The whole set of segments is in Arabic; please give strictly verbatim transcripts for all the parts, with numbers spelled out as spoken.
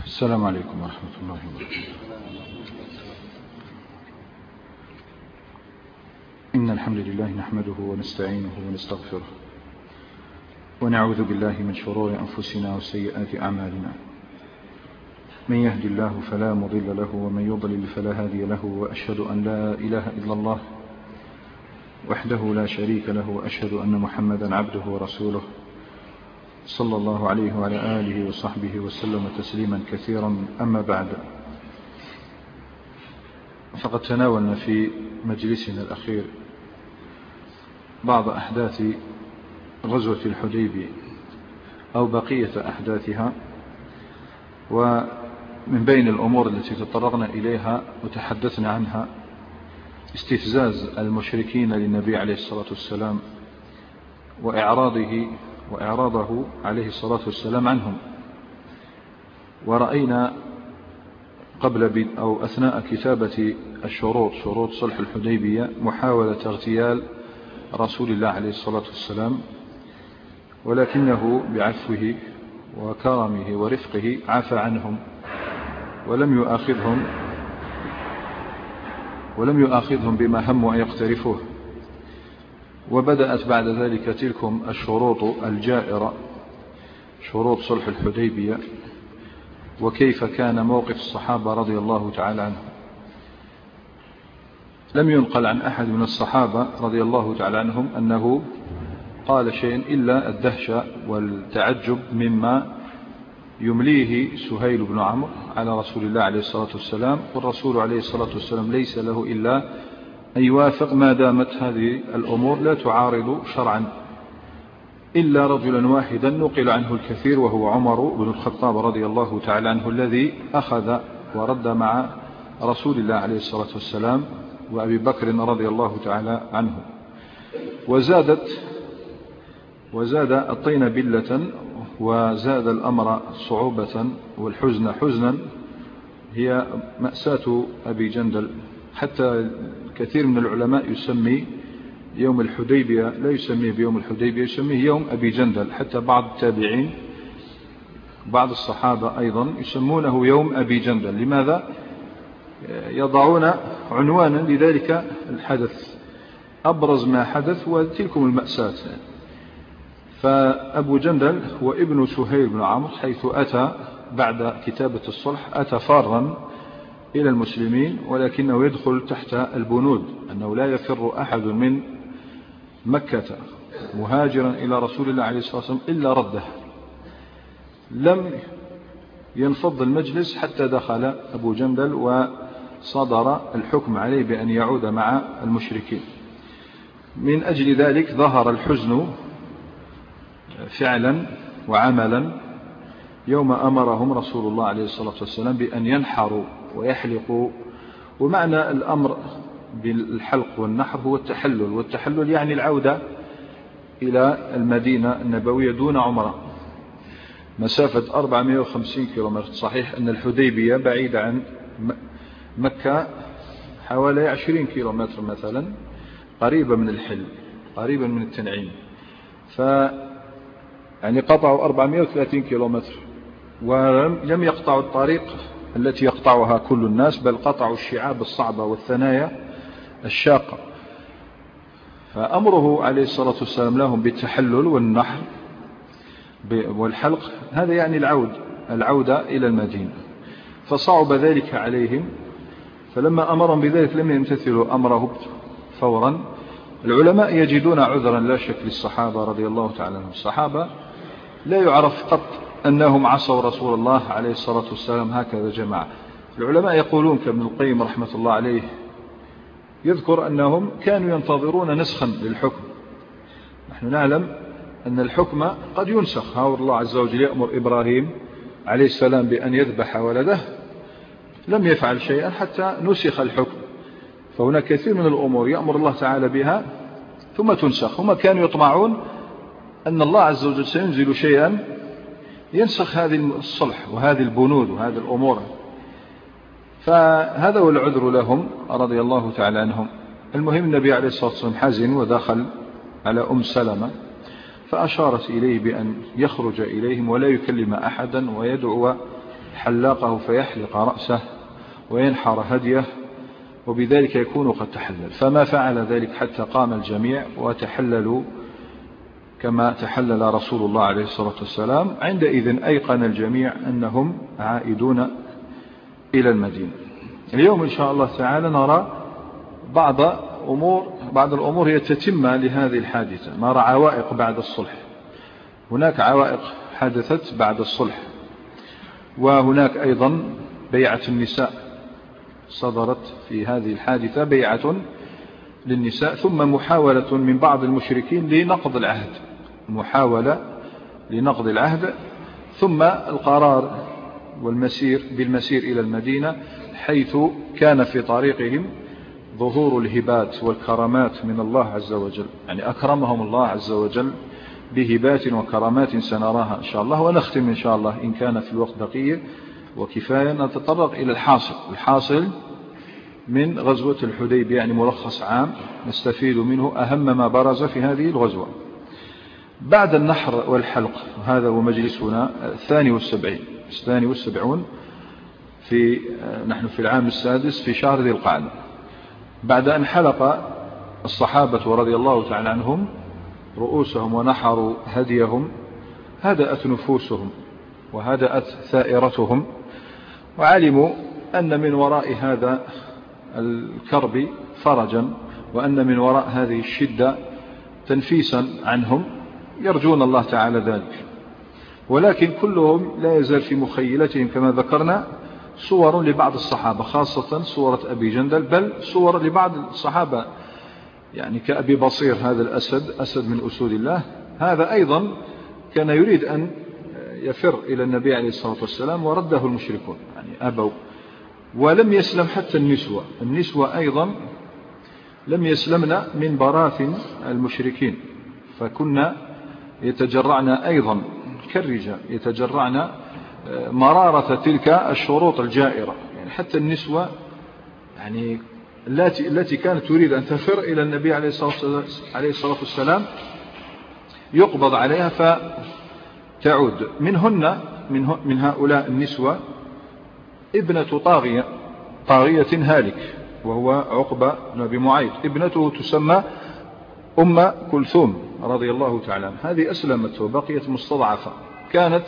السلام عليكم ورحمة الله وبركاته. إن الحمد لله نحمده ونستعينه ونستغفره ونعوذ بالله من شرور أنفسنا وسيئات أعمالنا. من يهدي الله فلا مضل له ومن يضلل فلا هادي له، وأشهد أن لا إله إلا الله وحده لا شريك له، وأشهد أن محمدا عبده ورسوله صلى الله عليه وعلى آله وصحبه وسلم تسليما كثيرا. أما بعد، فقد تناولنا في مجلسنا الأخير بعض أحداث غزوة الحديبية أو بقية أحداثها، ومن بين الأمور التي تطرقنا إليها وتحدثنا عنها استفزاز المشركين للنبي عليه الصلاة والسلام وإعراضه وإعراضه عليه الصلاة والسلام عنهم. ورأينا قبل أو أثناء كتابة الشروط شروط صلح الحديبية محاولة اغتيال رسول الله عليه الصلاة والسلام، ولكنه بعفوه وكرمه ورفقه عفى عنهم ولم يؤاخذهم ولم يؤاخذهم بما هموا أن يقترفوه. وبدأت بعد ذلك تلكم الشروط الجائرة، شروط صلح الحديبية، وكيف كان موقف الصحابة رضي الله تعالى عنهم. لم ينقل عن أحد من الصحابة رضي الله تعالى عنهم أنه قال شيء إلا الدهشة والتعجب مما يمليه سهيل بن عمرو على رسول الله عليه الصلاة والسلام، والرسول عليه الصلاة والسلام ليس له إلا أن يوافق ما دامت هذه الأمور لا تعارض شرعا، إلا رجلا واحدا نقل عنه الكثير وهو عمر بن الخطاب رضي الله تعالى عنه، الذي أخذ ورد مع رسول الله عليه الصلاة والسلام وأبي بكر رضي الله تعالى عنه. وزادت وزاد الطين بلة وزاد الأمر صعوبة والحزن حزنا هي مأساة أبي جندل. حتى كثير من العلماء يسمي يوم الحديبية لا يسميه بيوم الحديبية، يسميه يوم أبي جندل. حتى بعض التابعين بعض الصحابة أيضا يسمونه يوم أبي جندل. لماذا؟ يضعون عنوانا لذلك الحدث، أبرز ما حدث وتلكم المأساة. فأبو جندل هو ابن سهيل بن عمرو، حيث أتى بعد كتابة الصلح أتى فارا إلى المسلمين، ولكنه يدخل تحت البنود أنه لا يفر أحد من مكة مهاجرا إلى رسول الله عليه الصلاة والسلام إلا رده. لم ينفض المجلس حتى دخل أبو جندل وصدر الحكم عليه بأن يعود مع المشركين. من أجل ذلك ظهر الحزن فعلا وعملا يوم أمرهم رسول الله عليه الصلاة والسلام بأن ينحروا ويحلقوا. ومعنى الأمر بالحلق والنحر هو التحلل، والتحلل يعني العودة إلى المدينة النبوية دون عمرة، مسافة أربعمائة وخمسين كيلومتر. صحيح أن الحديبية بعيدة عن مكة حوالي عشرين كيلومتر مثلا، قريبة من الحل، قريبة من التنعيم، ف يعني قطعوا أربعمائة وثلاثين كيلومتر، ولم يقطعوا الطريق التي يقطعها كل الناس، بل قطعوا الشعاب الصعبة والثنايا الشاقة. فأمره عليه الصلاة والسلام لهم بالتحلل والنحر والحلق، هذا يعني العود العودة إلى المدينة. فصعب ذلك عليهم، فلما أمرهم بذلك لم يمتثلوا أمره فورا. العلماء يجدون عذرا لا شك للصحابة رضي الله تعالى عنهم. الصحابة لا يعرف قط أنهم عصوا رسول الله عليه الصلاة والسلام هكذا جماعة. العلماء يقولون كابن القيم رحمة الله عليه يذكر أنهم كانوا ينتظرون نسخا للحكم. نحن نعلم أن الحكم قد ينسخ. ها الله عز وجل يأمر إبراهيم عليه السلام بأن يذبح ولده، لم يفعل شيئا حتى نسخ الحكم. فهناك كثير من الأمور يأمر الله تعالى بها ثم تنسخ. هم كانوا يطمعون أن الله عز وجل سينزل شيئا ينسخ هذه الصلح وهذه البنود وهذه الأمور. فهذا هو العذر لهم رضي الله تعالى عنهم. المهم النبي عليه الصلاة والسلام حزن ودخل على أم سلمة، فأشارت إليه بأن يخرج إليهم ولا يكلم أحدا ويدعو حلاقه فيحلق رأسه وينحر هديه، وبذلك يكون قد تحلل. فما فعل ذلك حتى قام الجميع وتحللوا كما تحلل رسول الله عليه الصلاة والسلام. عندئذ أيقن الجميع أنهم عائدون إلى المدينة. اليوم إن شاء الله تعالى نرى بعض أمور بعض الأمور هي تتمة لهذه الحادثة. نرى عوائق بعد الصلح. هناك عوائق حدثت بعد الصلح، وهناك أيضا بيعة النساء صدرت في هذه الحادثة، بيعة للنساء، ثم محاولة من بعض المشركين لنقض العهد، محاولة لنقض العهد، ثم القرار والمسير بالمسير إلى المدينة، حيث كان في طريقهم ظهور الهبات والكرامات من الله عز وجل. يعني أكرمهم الله عز وجل بهبات وكرامات سنراها إن شاء الله. ونختم إن شاء الله إن كان في الوقت بقية وكفاية نتطرق إلى الحاصل الحاصل من غزوة الحديبية، يعني ملخص عام نستفيد منه أهم ما برز في هذه الغزوة. بعد النحر والحلق، هذا هو مجلسنا الثاني والسبعين الثاني والسبعون في نحن في العام السادس في شهر ذي القعدة. بعد أن حلق الصحابة رضي الله تعالى عنهم رؤوسهم ونحروا هديهم، هدأت نفوسهم وهدأت ثائرتهم، وعلموا أن من وراء هذا الكرب فرجا، وأن من وراء هذه الشدة تنفيسا عنهم، يرجون الله تعالى ذلك. ولكن كلهم لا يزال في مخيلتهم كما ذكرنا صور لبعض الصحابة، خاصة صورة أبي جندل، بل صور لبعض الصحابة يعني كأبي بصير، هذا الأسد أسد من أسود الله، هذا أيضا كان يريد أن يفر إلى النبي عليه الصلاة والسلام ورده المشركون، يعني أبوا. ولم يسلم حتى النسوة النسوة أيضا لم يسلمن من براثن المشركين، فكنا يتجرعن أيضا كالرجال، يتجرعن مرارة تلك الشروط الجائرة. يعني حتى النسوة يعني التي التي كانت تريد أن تفر إلى النبي عليه الصلاة والسلام يقبض عليها فتعود. منهن من من هؤلاء النسوة ابنة طاغية طاغية هالك، وهو عقبة بن أبي معيط، ابنته تسمى أم كلثوم رضي الله تعالى عنها. هذه أسلمت وبقيت مستضعفة، كانت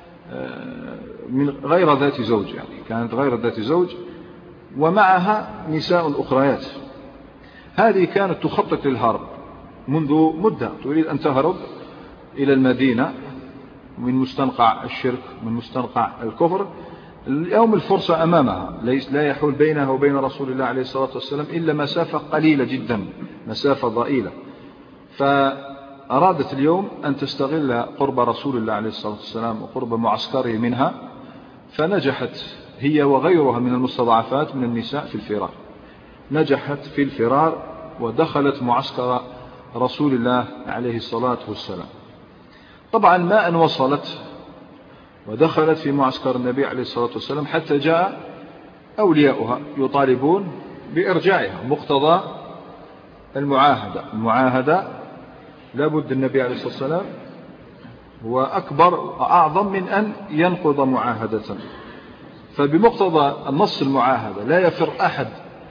من غير ذات زوج، يعني كانت غير ذات زوج، ومعها نساء أخريات. هذه كانت تخطط للهرب منذ مدة، تريد أن تهرب إلى المدينة من مستنقع الشرك، من مستنقع الكفر. اليوم الفرصة أمامها، ليس لا يحول بينها وبين رسول الله عليه الصلاة والسلام إلا مسافة قليلة جدا، مسافة ضئيلة. فأرادت اليوم أن تستغل قرب رسول الله عليه الصلاة والسلام وقرب معسكره منها، فنجحت هي وغيرها من المستضعفات من النساء في الفرار. نجحت في الفرار ودخلت معسكر رسول الله عليه الصلاة والسلام. طبعا ما أن وصلت ودخلت في معسكر النبي عليه الصلاة والسلام حتى جاء أولياؤها يطالبون بإرجاعها، مقتضى المعاهدة. المعاهدة لابد النبي عليه الصلاة والسلام هو أكبر وأعظم من أن ينقض معاهدة، فبمقتضى النص المعاهدة لا يفر أحد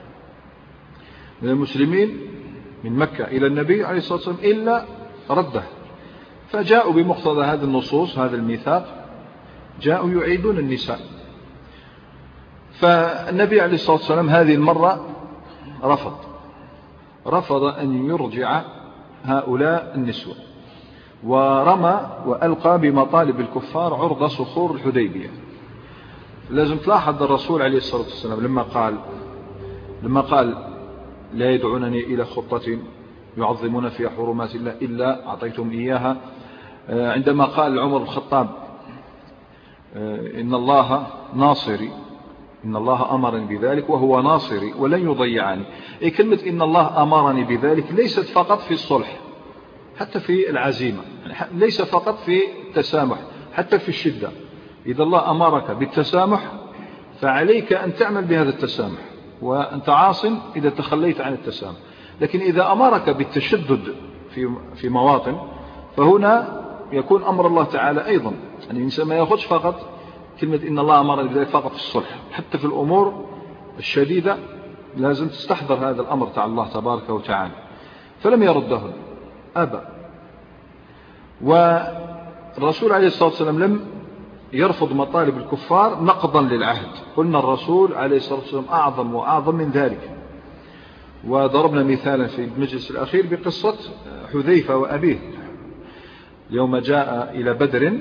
من المسلمين من مكة إلى النبي عليه الصلاة والسلام إلا رده. فجاءوا بمقتضى هذه النصوص، هذا الميثاق، جاءوا يعيدون النساء. فالنبي عليه الصلاة والسلام هذه المرة رفض رفض أن يرجع هؤلاء النسوة، ورمى وألقى بمطالب الكفار عرض صخور الحديبية. لازم تلاحظ الرسول عليه الصلاة والسلام لما قال لما قال لا يدعونني إلى خطة يعظمون فيها حرمات الله إلا أعطيتم إياها. عندما قال عمر بن الخطاب إن الله ناصري، إن الله أمرني بذلك وهو ناصري ولن يضيعني. أي كلمة إن الله أمرني بذلك ليست فقط في الصلح، حتى في العزيمة، ليس فقط في التسامح، حتى في الشدة. إذا الله أمرك بالتسامح فعليك أن تعمل بهذا التسامح، وأنت عاص إذا تخليت عن التسامح. لكن إذا أمرك بالتشدد في في مواطن، فهنا يكون أمر الله تعالى أيضا. يعني الإنسان ما يأخذ فقط كلمة إن الله أمر بذلك فقط في الصلح، حتى في الأمور الشديدة لازم تستحضر هذا الأمر تاع الله تبارك وتعالى. فلم يردهن، أبى. والرسول عليه الصلاة والسلام لم يرفض مطالب الكفار نقضا للعهد. قلنا الرسول عليه الصلاة والسلام أعظم وأعظم من ذلك. وضربنا مثالا في المجلس الأخير بقصة حذيفة وأبيه يوم جاء إلى بدر،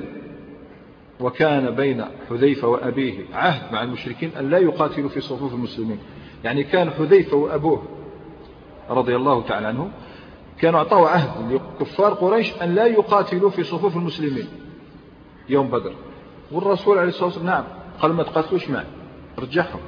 وكان بين حذيفة وأبيه عهد مع المشركين أن لا يقاتلوا في صفوف المسلمين. يعني كان حذيفة وأبوه رضي الله تعالى عنه كانوا أعطوا عهد لكفار قريش أن لا يقاتلوا في صفوف المسلمين يوم بدر، والرسول عليه الصلاة والسلام نعم قال ما تقاتلوش معي، رجعهم.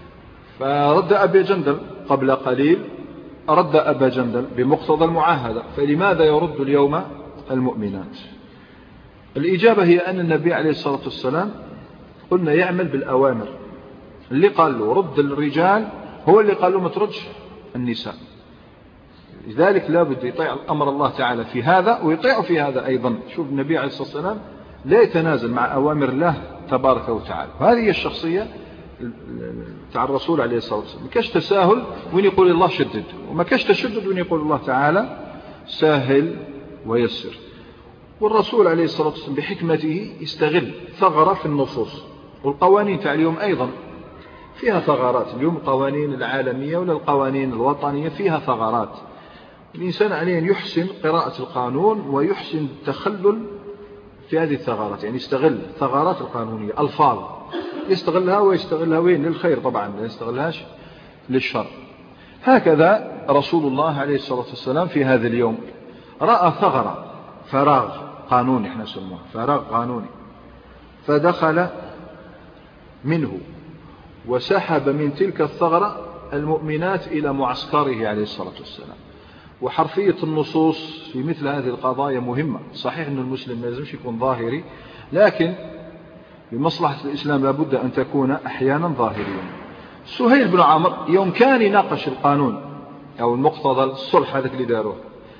فرد أبا جندل قبل قليل، رد أبا جندل بمقتضى المعاهدة. فلماذا يرد اليوم المؤمنات؟ الإجابة هي أن النبي عليه الصلاة والسلام قلنا يعمل بالأوامر. اللي قال له رد الرجال هو اللي قال له ما تردش النساء. لذلك لا بد يطيع أمر الله تعالى في هذا ويطيع في هذا أيضا. شوف النبي عليه الصلاة والسلام لا يتنازل مع أوامر الله تبارك وتعالى. وهذه هي الشخصية تاع الرسول عليه الصلاة والسلام. ما كاش تساهل وين يقول الله شدد، وما كاش تشدد وين يقول الله تعالى ساهل ويسر. والرسول عليه الصلاة والسلام بحكمته يستغل ثغرة في النصوص. والقوانين تاع اليوم أيضا فيها ثغرات. اليوم القوانين العالمية ولا القوانين الوطنية فيها ثغرات. الإنسان عليه أن يحسن قراءة القانون ويحسن التخلل في هذه الثغرات. يعني يستغل ثغرات القانونية، ألفاظ يستغلها ويستغلها وين؟ للخير طبعا، لا يستغلهاش للشر. هكذا رسول الله عليه الصلاة والسلام في هذا اليوم رأى ثغرة، فراغ قانوني احنا نسموه فراغ قانوني، فدخل منه وسحب من تلك الثغرة المؤمنات إلى معسكره عليه الصلاة والسلام. وحرفية النصوص في مثل هذه القضايا مهمة. صحيح أن المسلم ما لازمش يكون ظاهري، لكن بمصلحة الإسلام لابد أن تكون أحيانا ظاهريا. سهيل بن عمرو يوم كان يناقش القانون أو المقتضى الصلح هذا اللي داروه،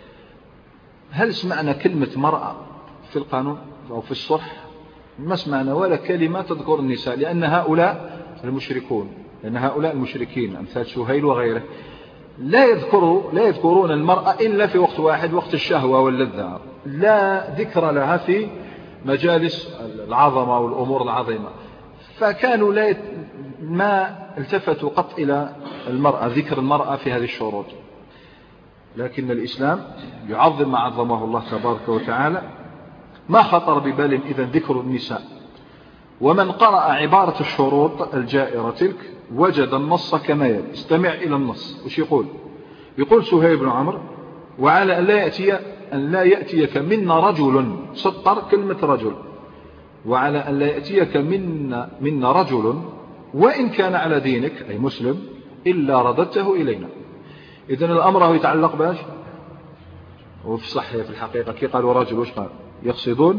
هل سمعنا كلمة مرأة في القانون أو في الصلح؟ ما سمعنا ولا كلمة تذكر النساء، لأن هؤلاء المشركون لأن هؤلاء المشركين أمثال سهيل وغيره لا يذكروا لا يذكرون المرأة إلا في وقت واحد، وقت الشهوة واللذة. لا ذكر لها في مجالس العظمة والأمور العظيمة. فكانوا لا يت... ما التفتوا قط إلى المرأة، ذكر المرأة في هذه الشروط. لكن الإسلام يعظم ما عظمه الله تبارك وتعالى. ما خطر ببال إذن ذكر النساء. ومن قرأ عبارة الشروط الجائرة تلك وجد النص كما يلي. استمع إلى النص وش يقول. يقول سهيل بن عمرو: وعلى أن لا يأتي أن لا يأتيك منا رجل، سطر كلمة رجل، وعلى أن لا يأتيك منا, منا رجل وإن كان على دينك أي مسلم إلا رددته إلينا. إذن الأمر هو يتعلق باش وفي صحيح في الحقيقة كي قالوا رجل وش قال؟ يقصدون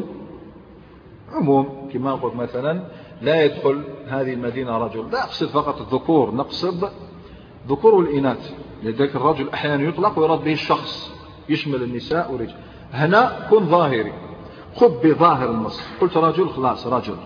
عموم. كما قلت مثلا لا يدخل هذه المدينة رجل، لا أقصد فقط الذكور، نقصد ذكور والإناث. لذلك الرجل أحيانا يطلق ويراد به الشخص، يشمل النساء والرجال. هنا كن ظاهري، خذ بظاهر النص. قلت رجل خلاص رجل.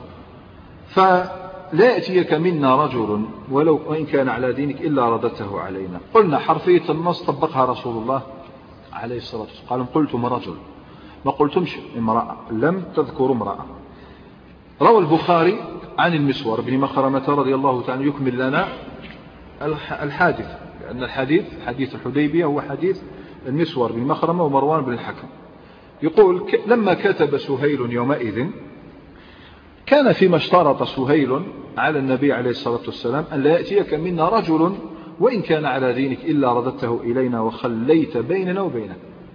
فلا يأتيك منا رجل ولو وإن كان على دينك إلا ردته علينا. قلنا حرفية النص طبقها رسول الله عليه الصلاة والسلام. قال قلتم رجل، ما قلتمش امرأة، لم تذكروا امرأة. روى البخاري عن المسور بن مخرمة رضي الله تعالى يكمل لنا الحادث، لأن الحديث حديث الحديبية هو حديث المسور بن مخرمة ومروان بن الحكم. يقول: لما كتب سهيل يومئذ كان فيما اشترط سهيل على النبي عليه الصلاة والسلام أن لا يأتيك منا رجل وإن كان على دينك إلا رددته إلينا وخليت بيننا وبينك.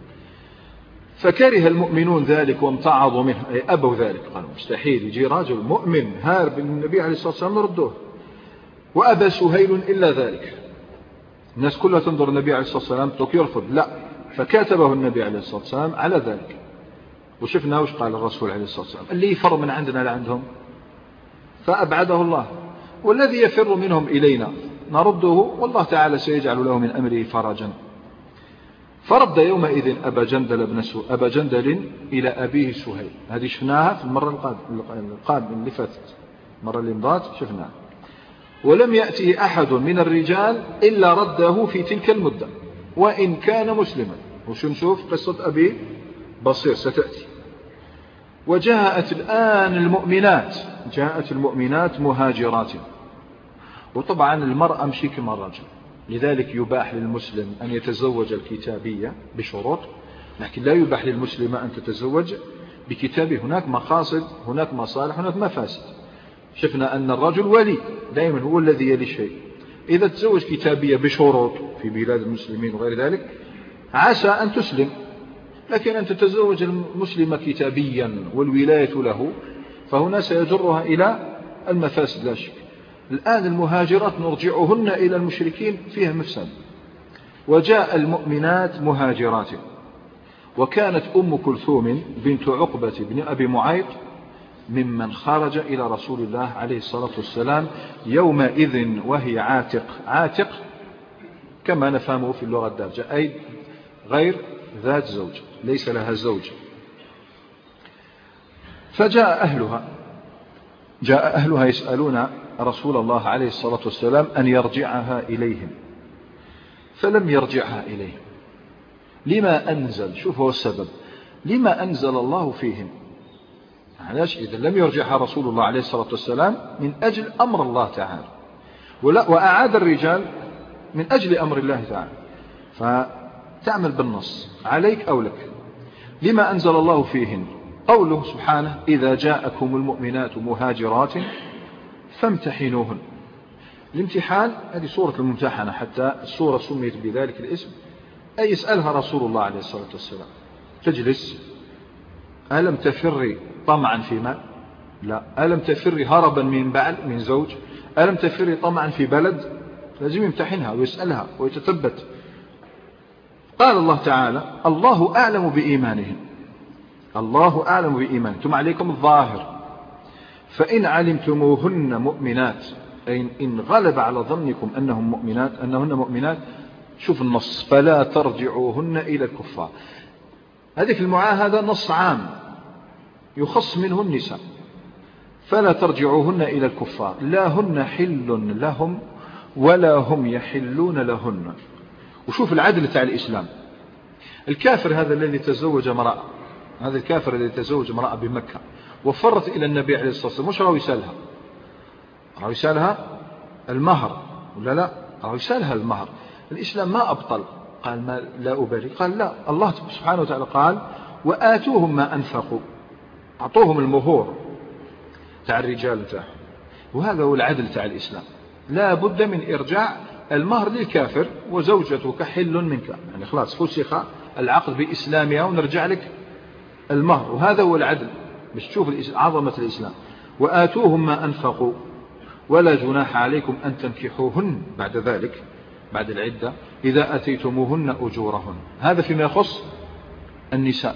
فكره المؤمنون ذلك وامتعضوا منه، أي أبوا ذلك، قالوا مستحيل يجي رجل مؤمن هارب النبي عليه الصلاة والسلام نردوه. وأبى سهيل إلا ذلك. الناس كلها تنظر النبي عليه الصلاة والسلام توك يرفض، لا، فكاتبه النبي عليه الصلاة والسلام على ذلك. وشفنا وش قال الرسول عليه الصلاة والسلام: اللي يفر من عندنا لعندهم فأبعده الله، والذي يفر منهم إلينا نرده والله تعالى سيجعل له من أمره فرجا. فرد يومئذ أبا جندل بن سو أبا جندل إلى أبيه سهيل. هذه شفناها في المرة القادمة اللي فاتت. مرة اللي مضات شفنا. ولم يأتي أحد من الرجال إلا رده في تلك المدة وإن كان مسلما. وشو نشوف قصة أبي بصير ستأتي. وجاءت الآن المؤمنات، جاءت المؤمنات مهاجرات. وطبعا المرأة مشي كما الرجل، لذلك يباح للمسلم أن يتزوج الكتابية بشروط، لكن لا يباح للمسلمة أن تتزوج بكتابه. هناك مقاصد، هناك مصالح، هناك مفاسد. شفنا أن الرجل ولي دائما هو الذي يلي الشيء. إذا تزوج كتابية بشروط في بلاد المسلمين وغير ذلك عسى أن تسلم، لكن أن تتزوج المسلمة كتابيا والولاية له فهنا سيجرها إلى المفاسد لا شك. الآن المهاجرات نرجعهن إلى المشركين فيها مفسد. وجاء المؤمنات مهاجرات. وكانت أم كلثوم بنت عقبة بن أبي معيط ممن خرج إلى رسول الله عليه الصلاة والسلام يومئذ وهي عاتق. عاتق كما نفهمه في اللغة الدارجة أي غير ذات زوج، ليس لها زوج. فجاء أهلها، جاء أهلها يسألون رسول الله عليه الصلاة والسلام أن يرجعها إليهم، فلم يرجعها إليهم. لما أنزل؟ شوف هو السبب، لما أنزل الله فيهم؟ علاش إذا لم يرجعها رسول الله عليه الصلاة والسلام؟ من أجل أمر الله تعالى، ولا وأعاد الرجال من أجل أمر الله تعالى. فتعمل بالنص عليك أو لك. لما أنزل الله فيهن؟ قوله سبحانه إذا جاءكم المؤمنات مهاجرات فامتحنوهن. الامتحان هذه سورة الممتحنة، حتى السورة سميت بذلك الاسم، أي يسألها رسول الله عليه الصلاة والسلام تجلس: ألم تفري طمعا في مال؟ لا. ألم تفري هربا من بعل من زوج؟ ألم تفري طمعا في بلد؟ لازم يمتحنها ويسألها ويتثبت. قال الله تعالى الله أعلم بإيمانهم، الله أعلم بإيمانهم، ثم عليكم الظاهر. فإن علمتموهن مؤمنات، أي إن غلب على ظنكم أنهم مؤمنات أنهن مؤمنات، شوف النص: فلا ترجعوهن إلى الكفار. هذه في المعاهدة نص عام يخص منه النساء. فلا ترجعوهن إلى الكفار لا هن حل لهم ولا هم يحلون لهن. وشوف العدل تاع الإسلام. الكافر هذا الذي تزوج امرأة، هذا الكافر الذي تزوج امرأة بمكة وفرت إلى النبي عليه الصلاة والسلام، مش راهو يسألها، راهو يسألها المهر ولا لا؟ راهو يسألها المهر. الإسلام ما أبطل، قال ما لا أبالي، قال لا. الله سبحانه وتعالى قال وآتوهم ما أنفقوا، أعطوهم المهور تاع الرجال تاعهم. وهذا هو العدل تاع الإسلام. لا بد من إرجاع المهر للكافر وزوجتك حل منك، يعني خلاص فسخ العقد بإسلامها ونرجع لك المهر. وهذا هو العدل، مش تشوف عظمة الإسلام. وآتوهم ما أنفقوا ولا جناح عليكم أن تنكحوهن بعد ذلك، بعد العدة، إذا أتيتموهن أجورهن. هذا فيما يخص النساء،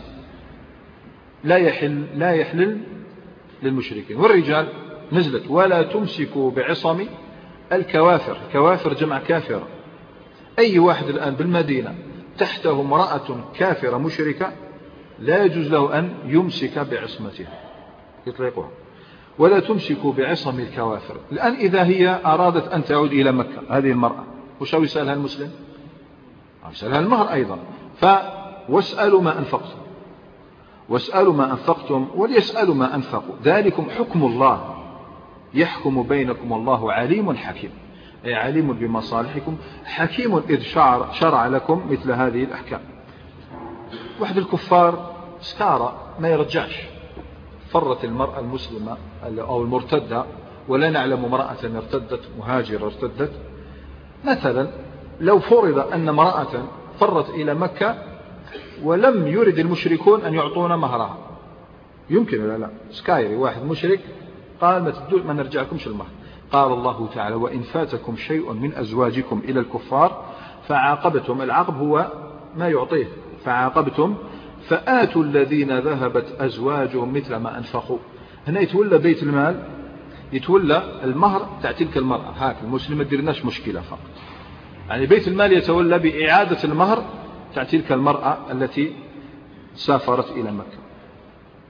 لا يحل لا يحلل للمشركين. والرجال نزلت ولا تمسكوا بعصم الكوافر. الكوافر جمع كافر. أي واحد الآن بالمدينة تحته امرأة كافرة مشركة لا يجوز له أن يمسك بعصمتها، يطلقها. ولا تمسكوا بعصم الكوافر. الآن إذا هي أرادت أن تعود إلى مكة، هذه المرأة وش يسألها المسلم؟ يسألها المهر أيضا. فواسألوا ما أنفقتم، واسألوا ما أنفقتم وليسألوا ما أنفقوا، ذلكم حكم الله يحكم بينكم والله عليم حكيم، أي عليم بمصالحكم حكيم إذ شرع, شرع لكم مثل هذه الأحكام. واحد الكفار سكارى ما يرجعش، فرت المرأة المسلمة أو المرتدة، ولا نعلم امرأة ارتدت مهاجرة ارتدت مثلا. لو فرض أن امرأة فرت إلى مكة ولم يرد المشركون أن يعطونا مهرها، يمكن ولا لا؟ سكايري واحد مشرك قال ما تدول ما نرجع لكمش المهر. قال الله تعالى وإن فاتكم شيء من أزواجكم إلى الكفار فعاقبتم، العقب هو ما يعطيه، فعاقبتم فآتوا الذين ذهبت أزواجهم مثل ما أنفقوا. هنا يتولى بيت المال، يتولى المهر تاع تلك المرأة. هاك المسلم ما ديرناش مشكلة فقط، يعني بيت المال يتولى بإعادة المهر تاع تلك المرأة التي سافرت إلى مكة.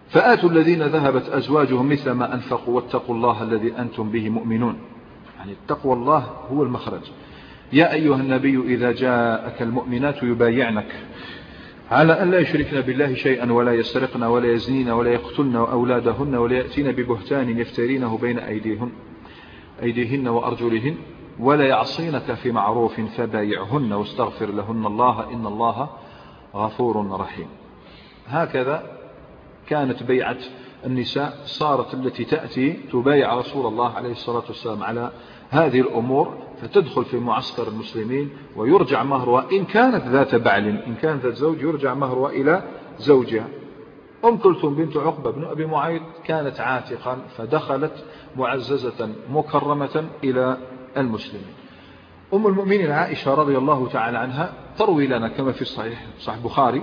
فآتوا الذين ذهبت أزواجهم مثل ما أنفقوا واتقوا الله الذي أنتم به مؤمنون. يعني التقوى الله هو المخرج. يا أيها النبي إذا جاءك المؤمنات يبايعنك على أن لا يشركن بالله شيئا ولا يسرقن ولا يزنين ولا يقتلن أولادهن ولا يأتين ببهتان يفترينه بين أيديهن, أيديهن وأرجلهن ولا يعصينك في معروف فبايعهن واستغفر لهن الله إن الله غفور رحيم. هكذا كانت بيعة النساء، صارت التي تأتي تبايع رسول الله عليه الصلاة والسلام على هذه الأمور فتدخل في معسكر المسلمين ويرجع مهرها إن كانت ذات بعل، إن كانت ذات زوج يرجع مهرها إلى زوجها. أم كلثوم بنت عقبة بن أبي معيط كانت عاتقا فدخلت معززة مكرمة إلى المسلمين. أم المؤمنين عائشة رضي الله تعالى عنها تروي لنا كما في الصحيح صحيح بخاري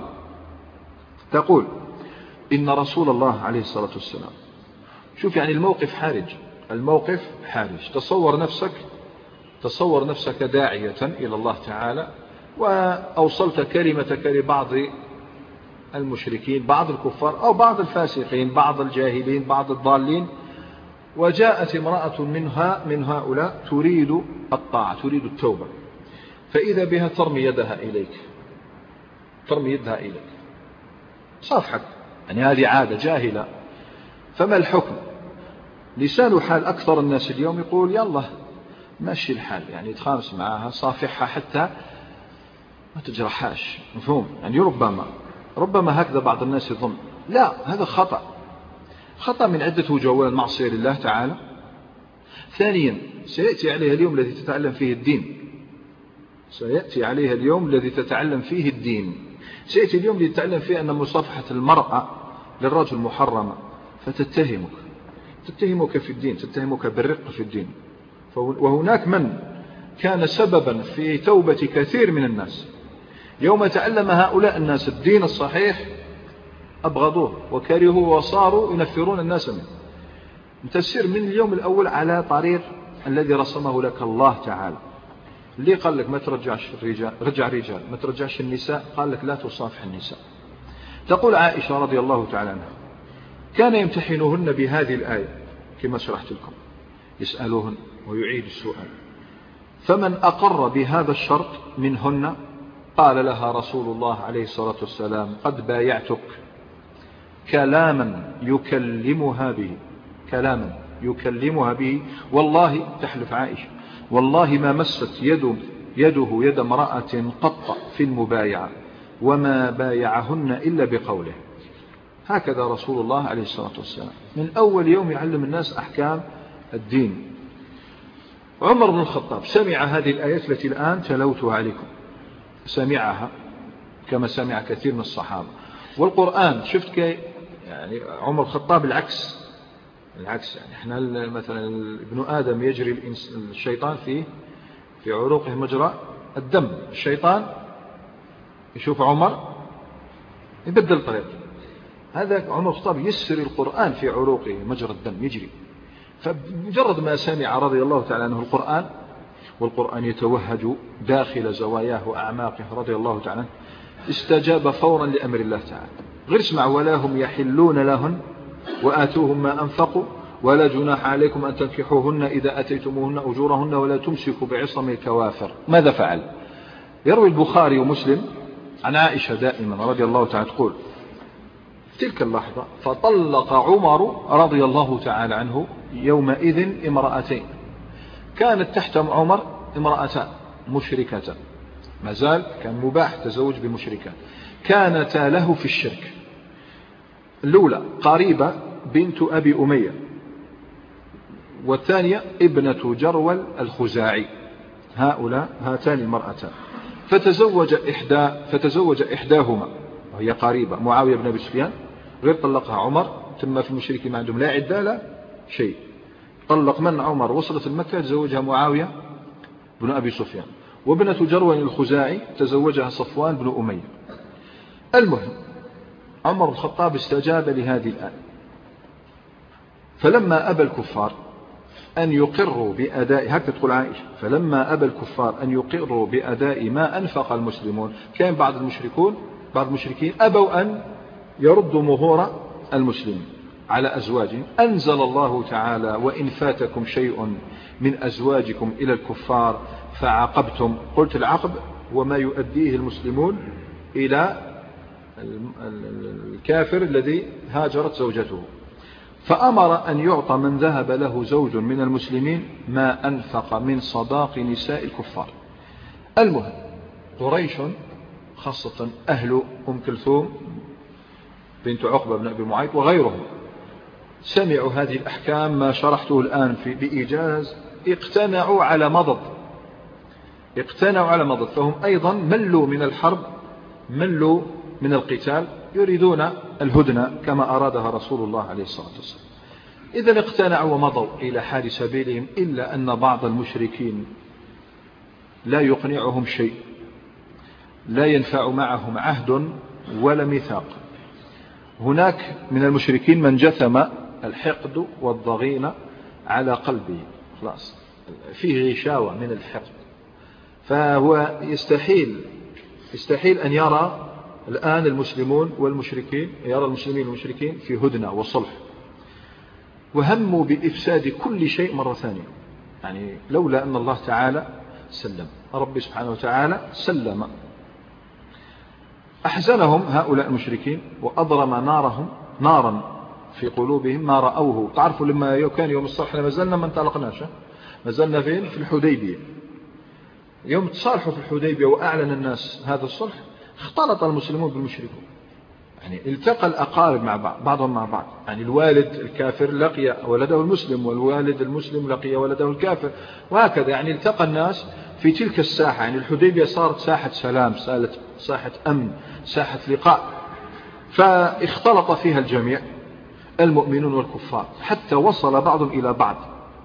تقول إن رسول الله عليه الصلاة والسلام، شوف يعني الموقف حارج، الموقف حارج. تصور نفسك تصور نفسك داعية إلى الله تعالى وأوصلت كلمتك لبعض المشركين، بعض الكفار أو بعض الفاسقين، بعض الجاهلين، بعض الضالين، وجاءت امرأة منها من هؤلاء تريد الطاعة تريد التوبة، فإذا بها ترمي يدها إليك ترمي يدها إليك صافحك، يعني هذه عادة جاهلة. فما الحكم؟ لسان حال أكثر الناس اليوم يقول يلا ماشي الحال، يعني تخامس معها صافحها حتى ما تجرحاش، مفهوم؟ يعني ربما ربما هكذا بعض الناس يظن، لا، هذا خطأ خطأ من عدة وجوه. أولا معصية لله تعالى، ثانيا سيأتي عليها اليوم الذي تتعلم فيه الدين سيأتي عليها اليوم الذي تتعلم فيه الدين سيأتي اليوم الذي تتعلم فيه أن مصافحة المرأة للرجل محرمة، فتتهمك تتهمك في الدين، تتهمك بالرق في الدين. وهناك من كان سببا في توبة كثير من الناس يوم تعلم هؤلاء الناس الدين الصحيح أبغضوه وكرهوه وصاروا ينفرون الناس منه. تسير من اليوم الأول على طريق الذي رسمه لك الله تعالى. اللي قال لك ما ترجعش الرجال رجع رجال، ما ترجعش النساء، قال لك لا تصافح النساء. تقول عائشة رضي الله تعالى عنها كان يمتحنهن بهذه الآية كما شرحت لكم، يسألوهن ويعيد السؤال، فمن أقر بهذا الشرط منهن قال لها رسول الله عليه الصلاة والسلام قد بايعتك كلاما يكلمها به كلاما يكلمها به والله، تحلف عائشة، والله ما مست يد يده يد امرأة قط في المبايعة وما بايعهن إلا بقوله. هكذا رسول الله عليه الصلاة والسلام من أول يوم يعلم الناس أحكام الدين. عمر بن الخطاب سمع هذه الآيات التي الآن تلوتها عليكم، سمعها كما سمع كثير من الصحابة. والقرآن شفت كي يعني عمر الخطاب العكس العكس يعني احنا مثلا ابن آدم يجري الشيطان في في عروقه مجرى الدم، الشيطان يشوف عمر يبدل طريقه. هذا عمر الخطاب يسر القرآن في عروقه مجرى الدم يجري. فمجرد ما سمع رضي الله تعالى عنه القرآن، والقرآن يتوهج داخل زواياه وأعماقه رضي الله تعالى عنه، استجاب فورا لأمر الله تعالى. غير اسمع ولا هم يحلون لهن وآتوهم ما أنفقوا ولا جناح عليكم أن تنكحوهن إذا أتيتموهن أجورهن ولا تمسكوا بعصم الكوافر. ماذا فعل؟ يروي البخاري ومسلم عن عائشة دائما رضي الله تعالى تقول تلك اللحظة فطلق عمر رضي الله تعالى عنه يومئذ امرأتين، كانت تحت عمر امرأتان مشركتان، ما زال كان مباح تزوج بمشركات، كانتا له في الشرك. الأولى قريبة بنت أبي أمية، والثانية ابنة جرول الخزاعي. هؤلاء هاتان المرأتان فتزوج إحدى فتزوج إحداهما وهي قريبة معاوية بن أبي سفيان، غير طلقها عمر، ثم في المشركين ما عندهم لا عدة لا شيء. طلق من عمر وصلت المكة تزوجها معاوية بن أبي سفيان، وابنة جرول الخزاعي تزوجها صفوان بن أمية. المهم عمر الخطاب استجاب لهذه الآية، فلما أبى الكفار أن يقروا بأداء، هكذا تقول عائشة، فلما أبى الكفار أن يقروا بأداء ما أنفق المسلمون، كان بعض المشركون بعض المشركين أبوا أن يردوا مهور المسلمين على أزواجهم أنزل الله تعالى وإن فاتكم شيء من أزواجكم إلى الكفار فعاقبتم. قلت العقب وما يؤديه المسلمون إلى الكافر الذي هاجرت زوجته، فأمر أن يعطى من ذهب له زوج من المسلمين ما أنفق من صداق نساء الكفار. المهم قريش خاصة أهل أم كلثوم بنت عقبة بن أبي معيط وغيرهم سمعوا هذه الأحكام ما شرحته الآن في بإيجاز، اقتنعوا على مضض اقتنعوا على مضض فهم أيضا ملوا من الحرب، ملوا من القتال، يريدون الهدنة كما أرادها رسول الله عليه الصلاة والسلام. إذا اقتنعوا ومضوا إلى حال سبيلهم، إلا أن بعض المشركين لا يقنعهم شيء، لا ينفع معهم عهد ولا ميثاق. هناك من المشركين من جثم الحقد والضغينة على قلبه، خلاص فيه غشاوة من الحقد، فهو يستحيل يستحيل أن يرى الآن المسلمون والمشركين، يرى المسلمين والمشركين في هدنة وصلح، وهموا بإفساد كل شيء مرة ثانية. يعني لولا أن الله تعالى سلم، ربي سبحانه وتعالى سلم، أحزنهم هؤلاء المشركين وأضرم نارهم نارا في قلوبهم ما رأوه. تعرفوا لما كان يوم الصلح ما زلنا ما انطلقناش، ما زلنا فين؟ في الحديبية. يوم تصالحوا في الحديبية وأعلن الناس هذا الصلح، اختلط المسلمون بالمشركون، يعني التقى الأقارب مع بعض، بعضهم مع بعض. يعني الوالد الكافر لقي ولده المسلم، والوالد المسلم لقي ولده الكافر، وهكذا. يعني التقى الناس في تلك الساحة. يعني الحديبية صارت ساحة سلام، ساحة أمن، ساحة لقاء، فاختلط فيها الجميع المؤمنون والكفار، حتى وصل بعضهم إلى بعض.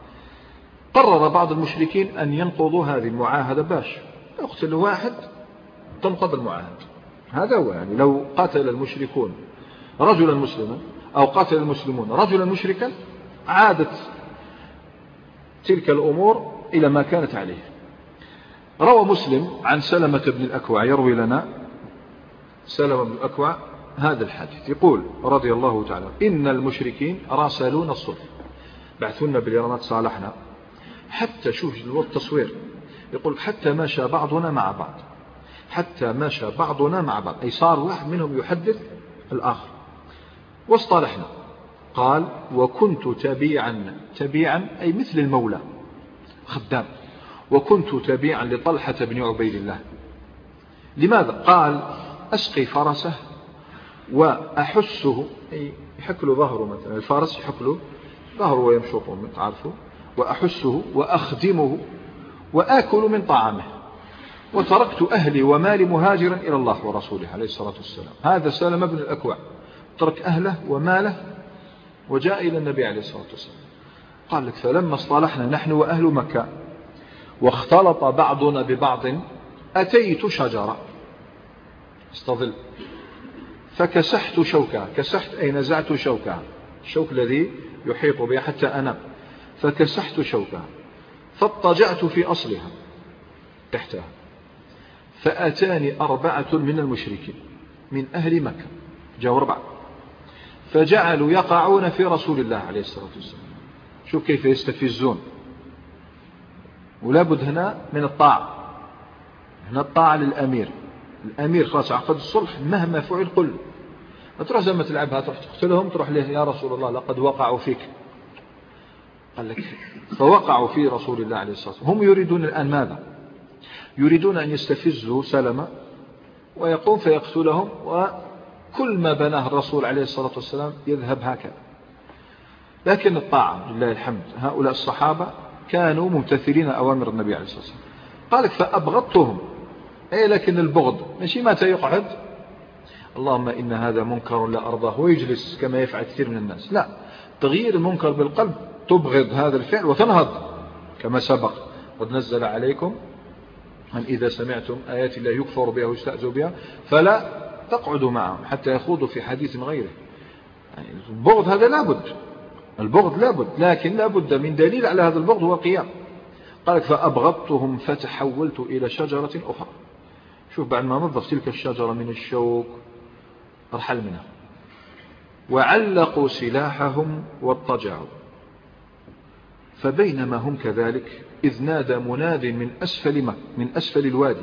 قرر بعض المشركين أن ينقضوا هذه المعاهدة، باش يقتل واحد تنقض المعاهدة. هذا هو، يعني لو قتل المشركون رجلا مسلما أو قتل المسلمون رجلا مشركا عادت تلك الأمور إلى ما كانت عليه. روى مسلم عن سلمة بن الأكوع، يروي لنا سلمة بن الأكوع هذا الحديث، يقول رضي الله تعالى: إن المشركين راسلون الصلح، بعثونا باليرامات صالحنا، حتى شوف التصوير، يقول حتى مشى بعضنا مع بعض، حتى مشى بعضنا مع بعض، أي صار واحد منهم يحدث الآخر، واصطلحنا. قال: وكنت تبيعا، تبيعا أي مثل المولى خدام، وكنت تبيعا لطلحة بن عبيد الله. لماذا؟ قال: أسقي فرسه وأحسه، أي يحك له ظهره، مثلا الفارس يحك له ظهره ويمشطه، تعرفوا، وأحسه وأخدمه وآكل من طعامه، وتركت أهلي ومالي مهاجرا إلى الله ورسوله عليه الصلاة والسلام. هذا سلمة بن الأكوع ترك أهله وماله وجاء إلى النبي عليه الصلاة والسلام. قال لك: فلما اصطلحنا نحن وأهل مكة واختلط بعضنا ببعض، أتيت شجرة استظل فكسحت شوكها، كسحت أي نزعت شوكها، الشوك الذي يحيط بها حتى أنام، فكسحت شوكها فاضطجعت في أصلها تحتها، فأتاني أربعة من المشركين من أهل مكة، جاءوا أربعة، فجعلوا يقعون في رسول الله عليه الصلاة والسلام. شوف كيف يستفزون. ولا بد هنا من الطاعة، هنا الطاعة للأمير. الأمير خلاص عقد الصلح، مهما فعل قل، ما تروح زي ما تلعبها تروح تقتلهم، تروح له يا رسول الله لقد وقعوا فيك. قال لك: فوقعوا في رسول الله عليه الصلاة والسلام. هم يريدون الآن ماذا؟ يريدون أن يستفزوا سلمة ويقوم فيقتلهم، وكل ما بناه الرسول عليه الصلاة والسلام يذهب هكذا. لكن الطاعة لله الحمد، هؤلاء الصحابة كانوا ممتثلين أوامر النبي عليه الصلاة والسلام. قال لك: فأبغضتهم، أي لكن البغض ماشي متى يقعد اللهم إن هذا منكر لا أرضاه ويجلس كما يفعل كثير من الناس، لا، تغيير المنكر بالقلب، تبغض هذا الفعل وتنهض كما سبق: قد نزل عليكم أن إذا سمعتم آيات الله يكفر بها ويستأذوا بها فلا تقعدوا معهم حتى يخوضوا في حديث غيره. يعني البغض هذا لابد، البغض لابد، لكن لابد من دليل على هذا البغض هو القيام. قال: فأبغضتهم فتحولت إلى شجرة أخرى. شوف بعد ما نظف تلك الشجرة من الشوك، ارحل منها، وعلقوا سلاحهم واضطجعوا. فبينما هم كذلك إذ نادى مناد من أسفل مكة من أسفل الوادي: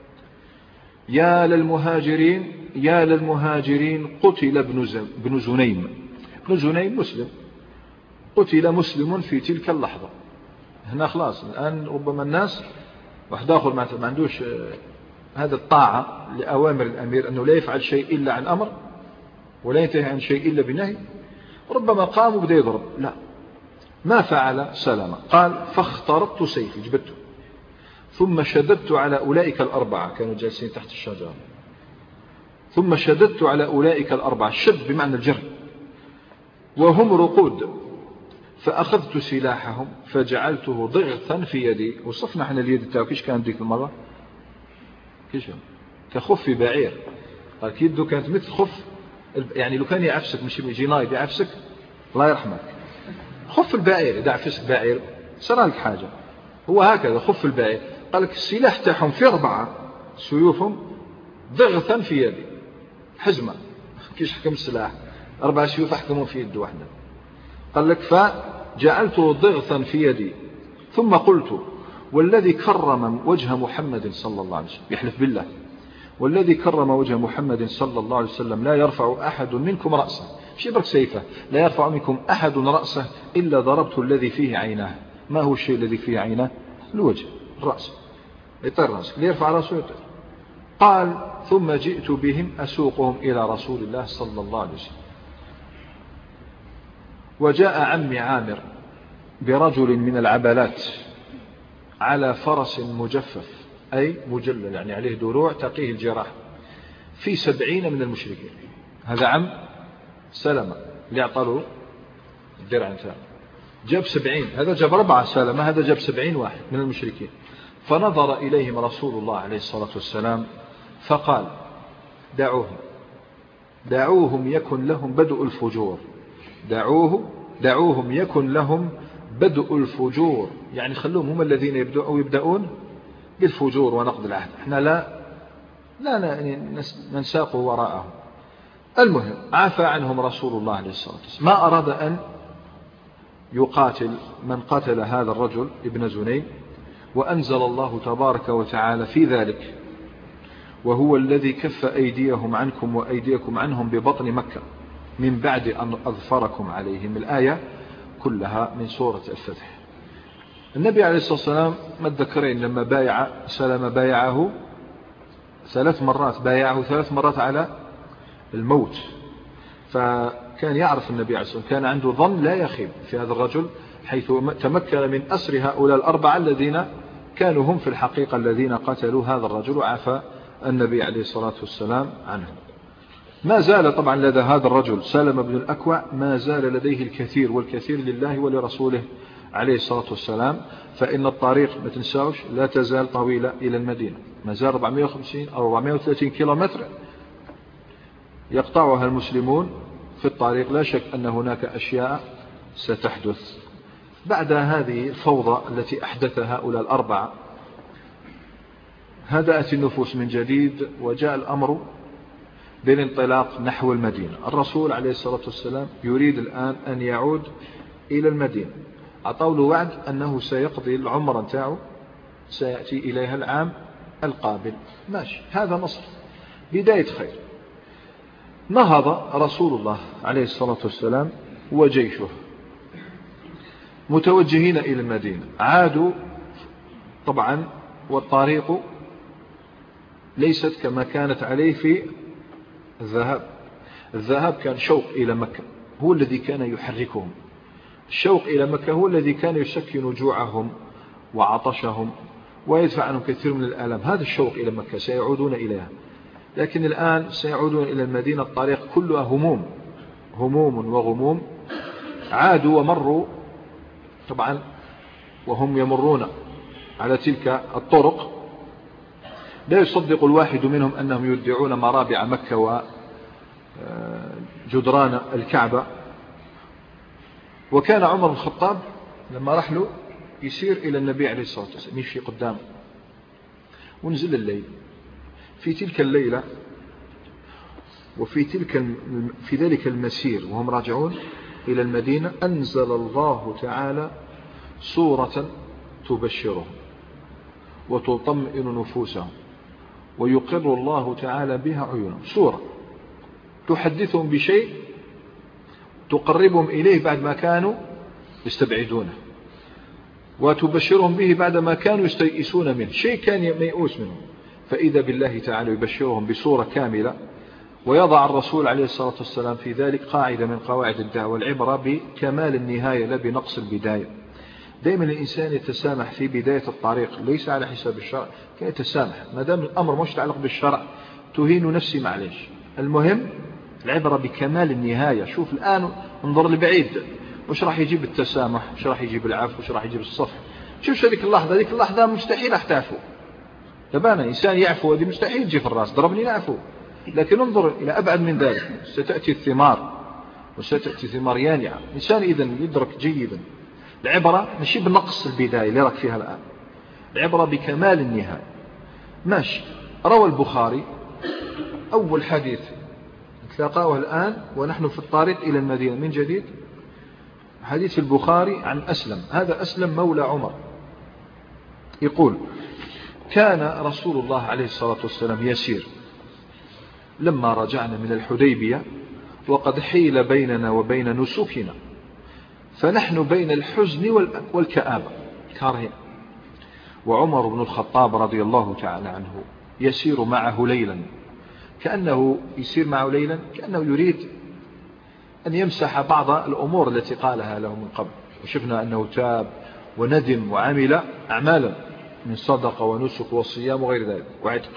يا للمهاجرين يا للمهاجرين قتل ابن زنيم. ابن زنيم مسلم، قتل مسلم في تلك اللحظة. هنا خلاص الآن ربما الناس واحد آخر ما عندوش هذا الطاعة لأوامر الأمير أنه لا يفعل شيء إلا عن أمر ولا ينتهي عن شيء إلا بنهي، ربما قام وبدأ يضرب. لا، ما فعل سلامة. قال: فاخترطت سيفي، جبته، ثم شددت على أولئك الأربعة، كانوا جالسين تحت الشجرة، ثم شددت على أولئك الأربعة، الشد بمعنى الجر، وهم رقود، فأخذت سلاحهم فجعلته ضغثا في يدي. وصفنا احنا اليد تاعو كيش كانت ديك المرة، كيش كخف بعير. قال يده كانت مثل خف، يعني لو كان يعفسك مش يجي نايد يعفسك الله يرحمك، خف البعير إذا عفسك بعير صار لك حاجة، هو هكذا خف البعير. قال لك السلاح تاعهم في أربعة سيوفهم ضغثا في يدي، حزمة كيش حكم السلاح، أربع سيوف أحكموا في يد واحدة. قال لك فجعلته ضغثا في يدي، ثم قلت: والذي كرم وجه محمد صلى الله عليه وسلم، يحلف بالله: والذي كرم وجه محمد صلى الله عليه وسلم لا يرفع أحد منكم رأسه، مش يبرك سيفه، لا يرفع منكم أحد رأسه إلا ضربت الذي فيه عيناه. ما هو الشيء الذي فيه عيناه؟ الوجه، الرأس، يطير رأسك، اللي يرفع رأسه يطير. قال: ثم جئت بهم أسوقهم إلى رسول الله صلى الله عليه وسلم. وجاء عمي عامر برجل من العبلات على فرس مجفف، أي مجلل، يعني عليه دروع تقيه الجراح، في سبعين من المشركين. هذا عم سلمة اللي اعطاه الدرع انتهى، جاب سبعين، هذا جاب أربعة سلمة، هذا جاب سبعين واحد من المشركين. فنظر إليهم رسول الله عليه الصلاة والسلام فقال: دعوهم دعوهم يكن لهم بدء الفجور، دعوه دعوهم يكن لهم بدء الفجور، يعني خلوهم هم الذين يبدأوا يبدأون بالفجور ونقض العهد، احنا لا لا ننساق وراءهم. المهم عفى عنهم رسول الله عليه الصلاة والسلام، ما أراد أن يقاتل من قتل هذا الرجل ابن زنيم. وأنزل الله تبارك وتعالى في ذلك: وهو الذي كف أيديهم عنكم وأيديكم عنهم ببطن مكة من بعد أن أظفركم عليهم. الآية كلها من سورة الفتح. النبي عليه الصلاة والسلام ما تذكرين لما بايع سلم بايعه ثلاث مرات، بايعه ثلاث مرات على الموت، فكان يعرف النبي عليه الصلاة والسلام، كان عنده ظن لا يخيب في هذا الرجل، حيث تمكن من أسر هؤلاء الأربعة الذين كانوا هم في الحقيقة الذين قتلوا هذا الرجل، وعفى النبي عليه الصلاة والسلام عنه. ما زال طبعا لدى هذا الرجل سلم بن الأكوع ما زال لديه الكثير والكثير لله ولرسوله عليه الصلاة والسلام. فإن الطريق ما تنساوش لا تزال طويلة إلى المدينة، ما زال أربعمائة وخمسين أو أربعمائة وثلاثين كيلومتر يقطعها المسلمون في الطريق. لا شك أن هناك أشياء ستحدث بعد هذه الفوضى التي أحدثها هؤلاء الأربعة. هدأت النفوس من جديد، وجاء الأمر بالانطلاق نحو المدينة. الرسول عليه الصلاة والسلام يريد الآن أن يعود إلى المدينة، أعطوا له وعد أنه سيقضي العمر نتاعه، سيأتي إليها العام القابل. ماشي، هذا مصر بداية خير. نهض رسول الله عليه الصلاة والسلام وجيشه متوجهين إلى المدينة. عادوا طبعا، والطريق ليست كما كانت عليه في الذهاب. الذهاب كان شوق إلى مكة هو الذي كان يحركهم، الشوق إلى مكة هو الذي كان يسكن جوعهم وعطشهم ويدفع عنهم كثير من الآلام. هذا الشوق إلى مكة سيعودون إليها، لكن الآن سيعودون إلى المدينة الطريق كلها هموم هموم وغموم. عادوا ومروا طبعا وهم يمرون على تلك الطرق، لا يصدق الواحد منهم أنهم يدعون مرابع مكة وجدران الكعبة. وكان عمر بن الخطاب لما رحلوا يسير إلى النبي عليه الصلاة والسلام، يمشي قدامه. ونزل الليل، في تلك الليلة وفي تلك في ذلك المسير وهم راجعون إلى المدينة أنزل الله تعالى سورة تبشرهم وتطمئن نفوسهم ويقر الله تعالى بها عيونهم، سورة تحدثهم بشيء تقربهم إليه بعد ما كانوا يستبعدونه، وتبشرهم به بعد ما كانوا يستيئسون منه، شيء كان ميؤوس منه، فإذا بالله تعالى يبشرهم بصورة كاملة. ويضع الرسول عليه الصلاة والسلام في ذلك قاعدة من قواعد الدعوة: العبرة بكمال النهاية لا بنقص البداية. دائما الإنسان يتسامح في بداية الطريق، ليس على حساب الشرع، كان يتسامح ما دام الأمر مش يتعلق بالشرع، تهين نفسي معليش، المهم العبرة بكمال النهاية. شوف الآن انظر لبعيد، وش راح يجيب التسامح، وش راح يجيب العفو، وش راح يجيب الصفح. شوف هذيك اللحظة، هذيك اللحظة مستحيل راح تعفو، تبانا إنسان يعفو هذه مستحيل تجي في الراس، ضربني نعفو. لكن انظر إلى أبعد من ذلك، ستأتي الثمار وستأتي ثمار يانعة. إنسان إذن يدرك جيدا العبرة مش بنقص البداية اللي راك فيها الآن، العبرة بكمال النهاية. ماشي. روى البخاري أول حديث تلاقاه الآن ونحن في الطريق إلى المدينة من جديد، حديث البخاري عن أسلم. هذا أسلم مولى عمر، يقول: كان رسول الله عليه الصلاة والسلام يسير لما رجعنا من الحديبية وقد حيل بيننا وبين نسكنا، فنحن بين الحزن والكآبة كارهين. وعمر بن الخطاب رضي الله تعالى عنه يسير معه ليلا، كأنه يسير معه ليلا كأنه يريد أن يمسح بعض الأمور التي قالها له من قبل. وشفنا أنه تاب وندم وعمل أعمالا من صدقة ونسك والصيام وغير ذلك وعتق.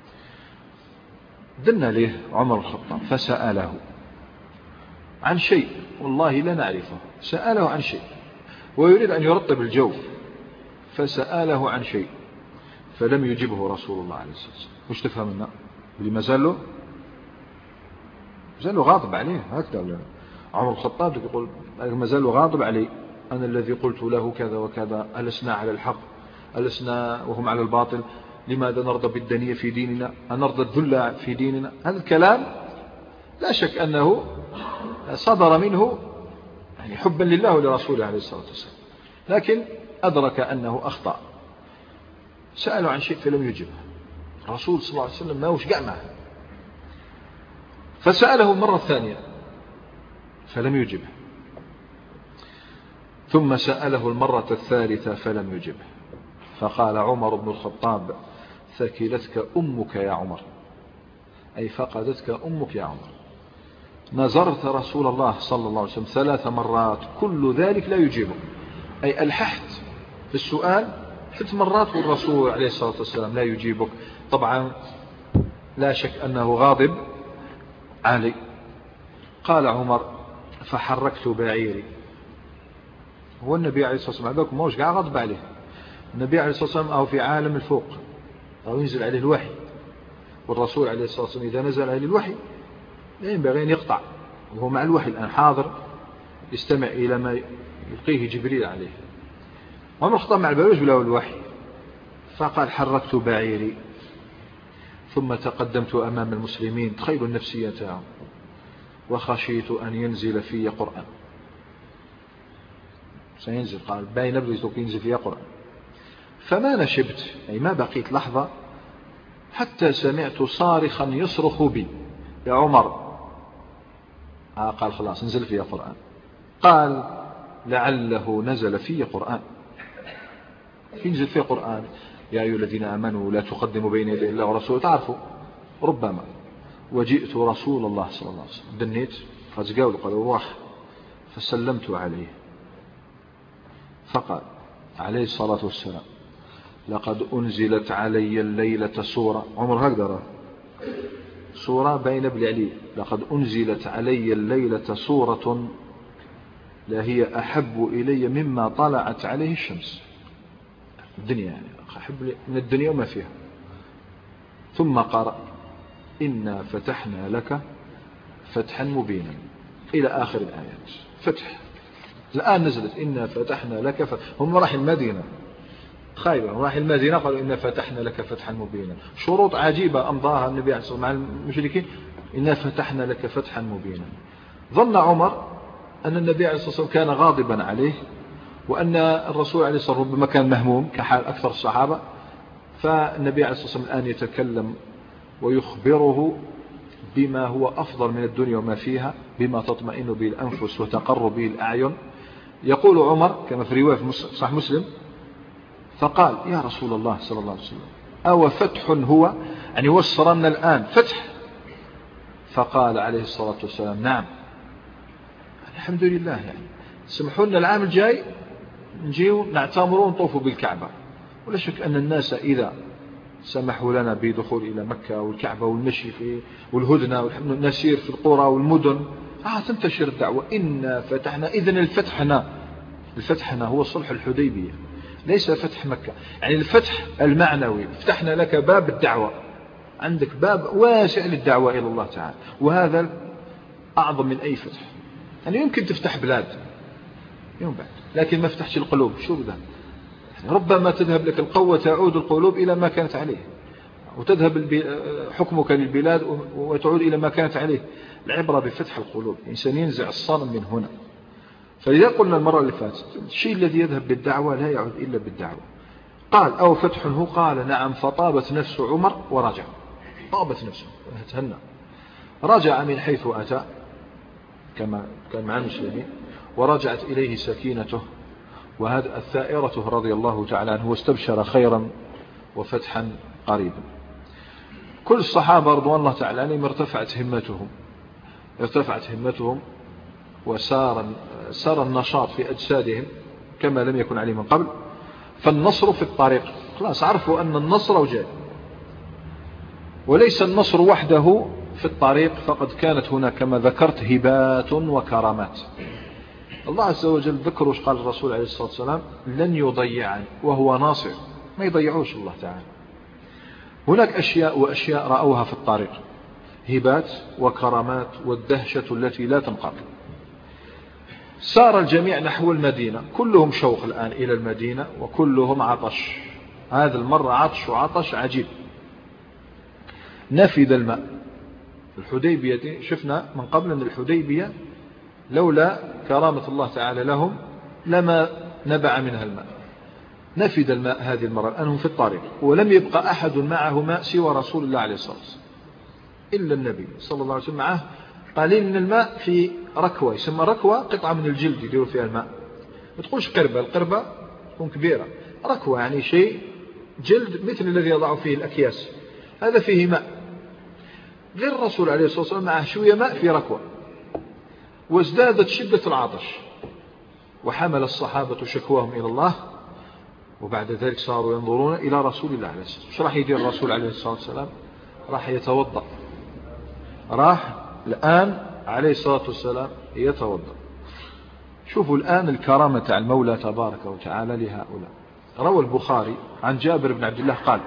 دنا له عمر الخطاب فسأله عن شيء والله لا نعرفه، سأله عن شيء ويريد أن يرطب الجو، فسأله عن شيء فلم يجبه رسول الله عليه الصلاة والسلام. وش تفهم منه؟ اللي ما زال له ما زال له غاضب عليه. هكذا عمر الخطاب يقول: ما زال له غاضب عليه، أنا الذي قلت له كذا وكذا، ألسنا على الحق، ألسنا وهم على الباطل، لماذا نرضى بالدنيا في ديننا، أنرضى الذل في ديننا. هذا الكلام لا شك أنه صدر منه يعني حبا لله ولرسوله عليه الصلاة والسلام، لكن أدرك أنه أخطأ. سأله عن شيء فلم يجبه الرسول صلى الله عليه وسلم، ما وش قع معه، فسأله مرة ثانية فلم يجبه، ثم سأله المرة الثالثة فلم يجبه. فقال عمر بن الخطاب: ثكلتك أمك يا عمر، أي فقدتك أمك يا عمر، نظرت رسول الله صلى الله عليه وسلم ثلاث مرات كل ذلك لا يجيبه، أي ألححت في السؤال ثلاث مرات والرسول عليه الصلاة والسلام لا يجيبك. طبعا لا شك أنه غاضب علي. قال عمر: فحركت بعيري. هو النبي عليه الصلاة والسلام هذاك موش قاعد غضب عليه، النبي عليه الصلاة والسلام أو في عالم الفوق أو ينزل عليه الوحي، والرسول عليه الصلاة والسلام إذا نزل عليه الوحي لا ينبغي أن يقطع، وهو مع الوحي الآن حاضر يستمع إلى ما يلقيه جبريل عليه. وما الخطاب مع البلوج بلا الوحي. فقال: حركت بعيري ثم تقدمت أمام المسلمين، تخيلوا النفسية تاعهم، وخشيت أن ينزل في قرآن. سينزل، قال باين نبذ ينزل في قرآن. فما نشبت، أي ما بقيت لحظة حتى سمعت صارخا يصرخ بي: يا عمر. آه قال خلاص نزل في قرآن. قال: لعله نزل في قرآن. ينزل في قرآن: يا أيها الذين آمنوا لا تقدموا بين يدي الله ورسوله. تعرفوا ربما. وجئت رسول الله صلى الله عليه وسلم، دنيت فزقاول قال روح، فسلمت عليه، فقال عليه الصلاة والسلام: لقد أنزلت علي الليلة سورة. عمر هكذا سورة بين بلعلي: لقد أنزلت علي الليلة سورة لا هي أحب إلي مما طلعت عليه الشمس. الدنيا يعني أحب من الدنيا وما فيها. ثم قرأ: إنا فتحنا لك فتحا مبينا إلى آخر الآيات. فتح الآن نزلت إنا فتحنا لك فتح. هم راح المدينة خايبة، راح المدينة قالوا إنا فتحنا لك فتحا مبينا. شروط عجيبة أمضاها النبي عليه الصلاة والسلام مع المشركين إنا فتحنا لك فتحا مبينا. ظن عمر أن النبي عليه الصلاة والسلام كان غاضبا عليه، وأن الرسول عليه الصلاة والسلام ربما كان مهموم كحال أكثر الصحابة، فالنبي عليه الصلاة والسلام الآن يتكلم ويخبره بما هو أفضل من الدنيا وما فيها، بما تطمئن به الأنفس وتقر به الأعين. يقول عمر كما في رواية في صحيح مسلم: فقال: يا رسول الله صلى الله عليه وسلم، أو فتح هو؟ يعني وصرنا الآن فتح؟ فقال عليه الصلاة والسلام: نعم. الحمد لله، يعني سمحوا لنا العام الجاي نجيو نعتمروا ونطوفوا بالكعبة. ولا شك أن الناس إذا سمحوا لنا بدخول إلى مكة والكعبة والمشي في والهدنة ونسير في القرى والمدن، آه تنتشر الدعوة. إنا فتحنا، إذن الفتحنا الفتحنا هو صلح الحديبية، ليس فتح مكة. يعني الفتح المعنوي، فتحنا لك باب الدعوة، عندك باب واسع للدعوة إلى الله تعالى، وهذا أعظم من أي فتح. يعني يمكن تفتح بلاد يوم بعد، لكن ما فتحش القلوب. شو بده؟ ربما تذهب لك القوة، تعود القلوب إلى ما كانت عليه، وتذهب حكمك للبلاد وتعود إلى ما كانت عليه. العبرة بفتح القلوب، الإنسان ينزع الصنم من هنا. فإذا قلنا المرة اللي فاتت الشيء الذي يذهب بالدعوة لا يعود إلا بالدعوة. قال: أو فتح هو؟ قال: نعم. فطابت نفس عمر ورجع. طابت نفسه، تهنى، رجع من حيث أتى كما كان مع المسلمين، ورجعت إليه سكينته، وهذا الثائرة رضي الله تعالى عنه، واستبشر خيرا وفتحا قريبا. كل الصحابة رضوان الله تعالى عنهم ارتفعت همتهم ارتفعت همتهم وسار سار النشاط في أجسادهم كما لم يكن عليه من قبل. فالنصر في الطريق، خلاص عرفوا أن النصر جاء، وليس النصر وحده في الطريق، فقد كانت هنا كما ذكرت هبات وكرامات. الله عز وجل ذكر وش قال الرسول عليه الصلاة والسلام: لن يضيعني، وهو ناصر، ما يضيعوش الله تعالى. هناك أشياء وأشياء رأوها في الطريق، هبات وكرامات والدهشة التي لا تنقطع. سار الجميع نحو المدينة، كلهم شوق الآن إلى المدينة، وكلهم عطش. هذا المرة عطش وعطش عجيب. نفذ الماء. الحديبية شفنا من قبل أن الحديبية لولا كرامة الله تعالى لهم لما نبع منها الماء. نفذ الماء هذه المرة، الآن هم في الطريق، ولم يبقى أحد معه ماء سوى رسول الله عليه الصلاة والسلام، إلا النبي صلى الله عليه وسلم معه قليل من الماء في ركوة، يسمى ركوة قطعة من الجلد يديروا فيها الماء، ما تقولش قربة، القربة تكون كبيرة، ركوة يعني شيء جلد مثل الذي يضع فيه الأكياس، هذا فيه ماء. غير الرسول عليه الصلاة والسلام معه شوية ماء في ركوة، وازدادت شدة العطش، وحمل الصحابة شكواهم إلى الله، وبعد ذلك صاروا ينظرون إلى رسول الله عليه الصلاة والسلام. شو راح يدير الرسول عليه الصلاة والسلام؟ راح يتوضأ، راح الآن عليه الصلاة والسلام يتوضأ. شوفوا الآن الكرامة على المولى تبارك وتعالى لهؤلاء. روى البخاري عن جابر بن عبد الله قال: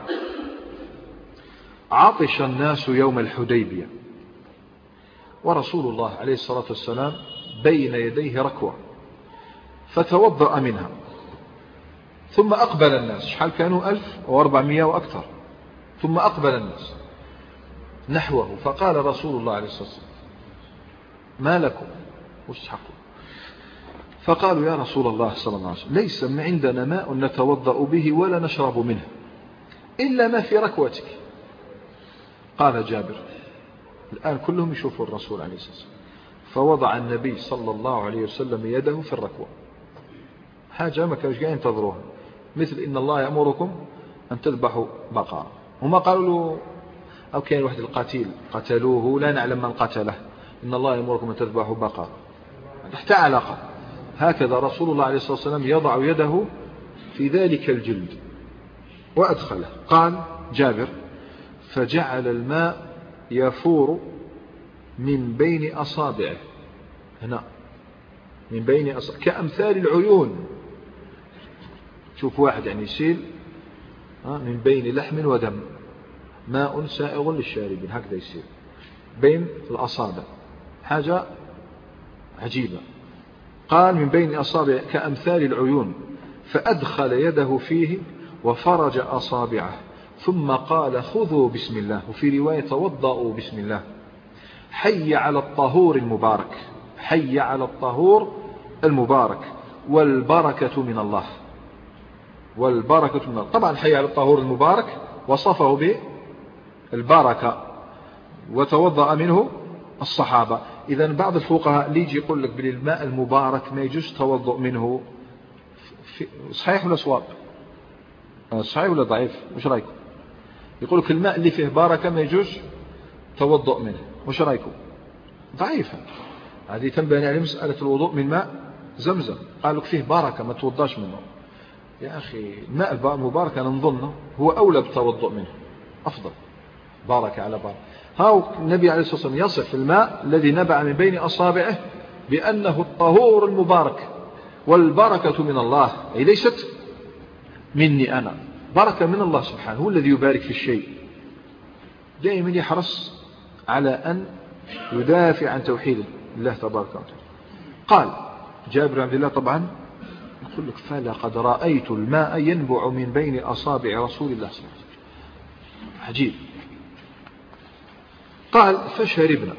عطش الناس يوم الحديبية، ورسول الله عليه الصلاة والسلام بين يديه ركوة، فتوضأ منها، ثم أقبل الناس، شحال كانوا؟ ألف وأربعمائة وأكثر، ثم أقبل الناس نحوه، فقال رسول الله عليه الصلاة والسلام: ما لكم؟ وش تحقوا؟ فقالوا: يا رسول الله صلى الله عليه وسلم، ليس عندنا ماء نتوضأ به ولا نشرب منه إلا ما في ركوتك. قال جابر: الآن كلهم يشوفوا الرسول عليه الصلاة والسلام، فوضع النبي صلى الله عليه وسلم يده في الركوة، حاجة ما كانوا جايين ينتظروها، مثل إن الله يأمركم أن تذبحوا بقرة. هما قالوا له، أو كان واحد القتيل قتلوه لا نعلم من قتله، إن الله يأمركم أن تذبحوا بقرة، تحت علاقة. هكذا رسول الله عليه الصلاة والسلام يضع يده في ذلك الجلد وأدخله. قال جابر: فجعل الماء يفور من بين أصابعه، هنا من بين أصابعه كأمثال العيون. شوف واحد يعني يسيل من بين لحم ودم، ماء سائغ للشاربين، هكذا يسير بين الأصابع، حاجة عجيبة. قال: من بين أصابع كأمثال العيون، فأدخل يده فيه وفرج أصابعه، ثم قال: خذوا بسم الله، وفي رواية توضأوا بسم الله. حي على الطهور المبارك، حي على الطهور المبارك والبركة من الله، والبركة من الله. طبعا حي على الطهور المبارك وصفه بالبركة وتوضأ منه الصحابة. إذن بعض الفقهاء اللي يجي يقول لك بالماء المبارك ما يجوز توضؤ منه، صحيح ولا صواب؟ صحيح ولا ضعيف؟ وش رأيكم؟ يقول لك الماء اللي فيه بركة ما يجوز توضؤ منه، وش رأيكم؟ ضعيفة هذه. تنبني على مسألة الوضوء من ماء زمزم، قال لك فيه بركة ما توضاش منه. يا أخي الماء المبارك أنا نظنه هو أولى بالتوضؤ منه، أفضل، باركة على باركة. هاو النبي عليه الصلاة والسلام يصف الماء الذي نبع من بين أصابعه بأنه الطهور المبارك والبركة من الله، أي ليست مني أنا، بركة من الله سبحانه، هو الذي يبارك في الشيء. دائما يحرص على أن يدافع عن توحيد الله تبارك وتعالى. قال جابر بن عبد الله طبعا يقول لك فلقد رأيت الماء ينبع من بين أصابع رسول الله صلى الله عليه وسلم، عجيب. قال فشربنا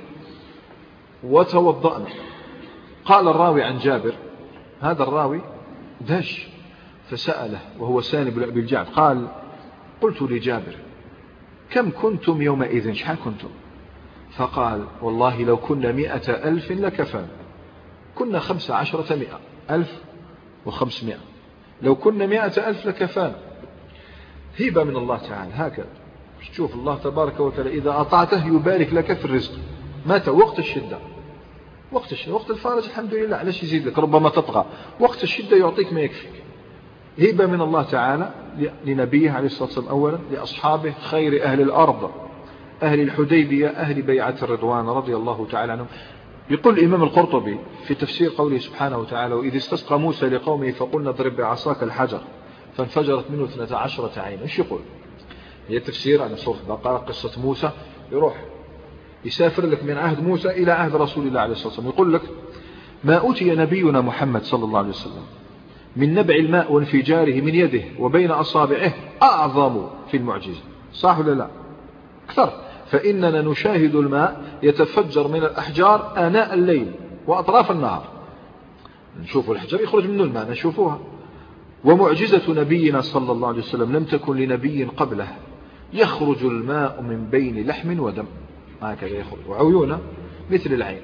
وتوضأنا. قال الراوي عن جابر، هذا الراوي دهش فسأله وهو سالم بن أبي الجعد، قال قلت لجابر كم كنتم يومئذ، شحال كنتم؟ فقال والله لو كنا مئة ألف لكفانا. كنا خمس عشرة مئة ألف وخمسمائة، لو كنا مئة ألف لكفانا. هبة من الله تعالى هكذا. شوف الله تبارك وتعالى إذا أطعته يبارك لك في الرزق، متى؟ وقت الشدة، وقت الشدة. وقت الفارج الحمد لله، علاش يزيد لك؟ ربما تطغى. وقت الشدة يعطيك ما يكفيك. هبة من الله تعالى لنبيه عليه الصلاة والسلام أولا، لأصحابه خير أهل الأرض، أهل الحديبية، أهل بيعة الرضوان رضي الله تعالى عنهم. يقول الإمام القرطبي في تفسير قوله سبحانه وتعالى وإذ استسقى موسى لقومه فقلنا اضرب بعصاك الحجر فانفجرت منه اثنتا عشرة عينا. ايش يقول؟ هي تفسير عن سورة البقرة، قصة موسى يروح يسافر لك من عهد موسى إلى عهد رسول الله عليه الصلاة والسلام. يقول لك ما أوتي نبينا محمد صلى الله عليه وسلم من نبع الماء وانفجاره من يده وبين أصابعه أعظم في المعجزة، صح ولا لا؟ أكثر. فإننا نشاهد الماء يتفجر من الأحجار آناء الليل وأطراف النهار، نشوف الحجر يخرج منه الماء نشوفوها. ومعجزة نبينا صلى الله عليه وسلم لم تكن لنبي قبله، يخرج الماء من بين لحم ودم، هكذا يخرج، وعيونه مثل العين.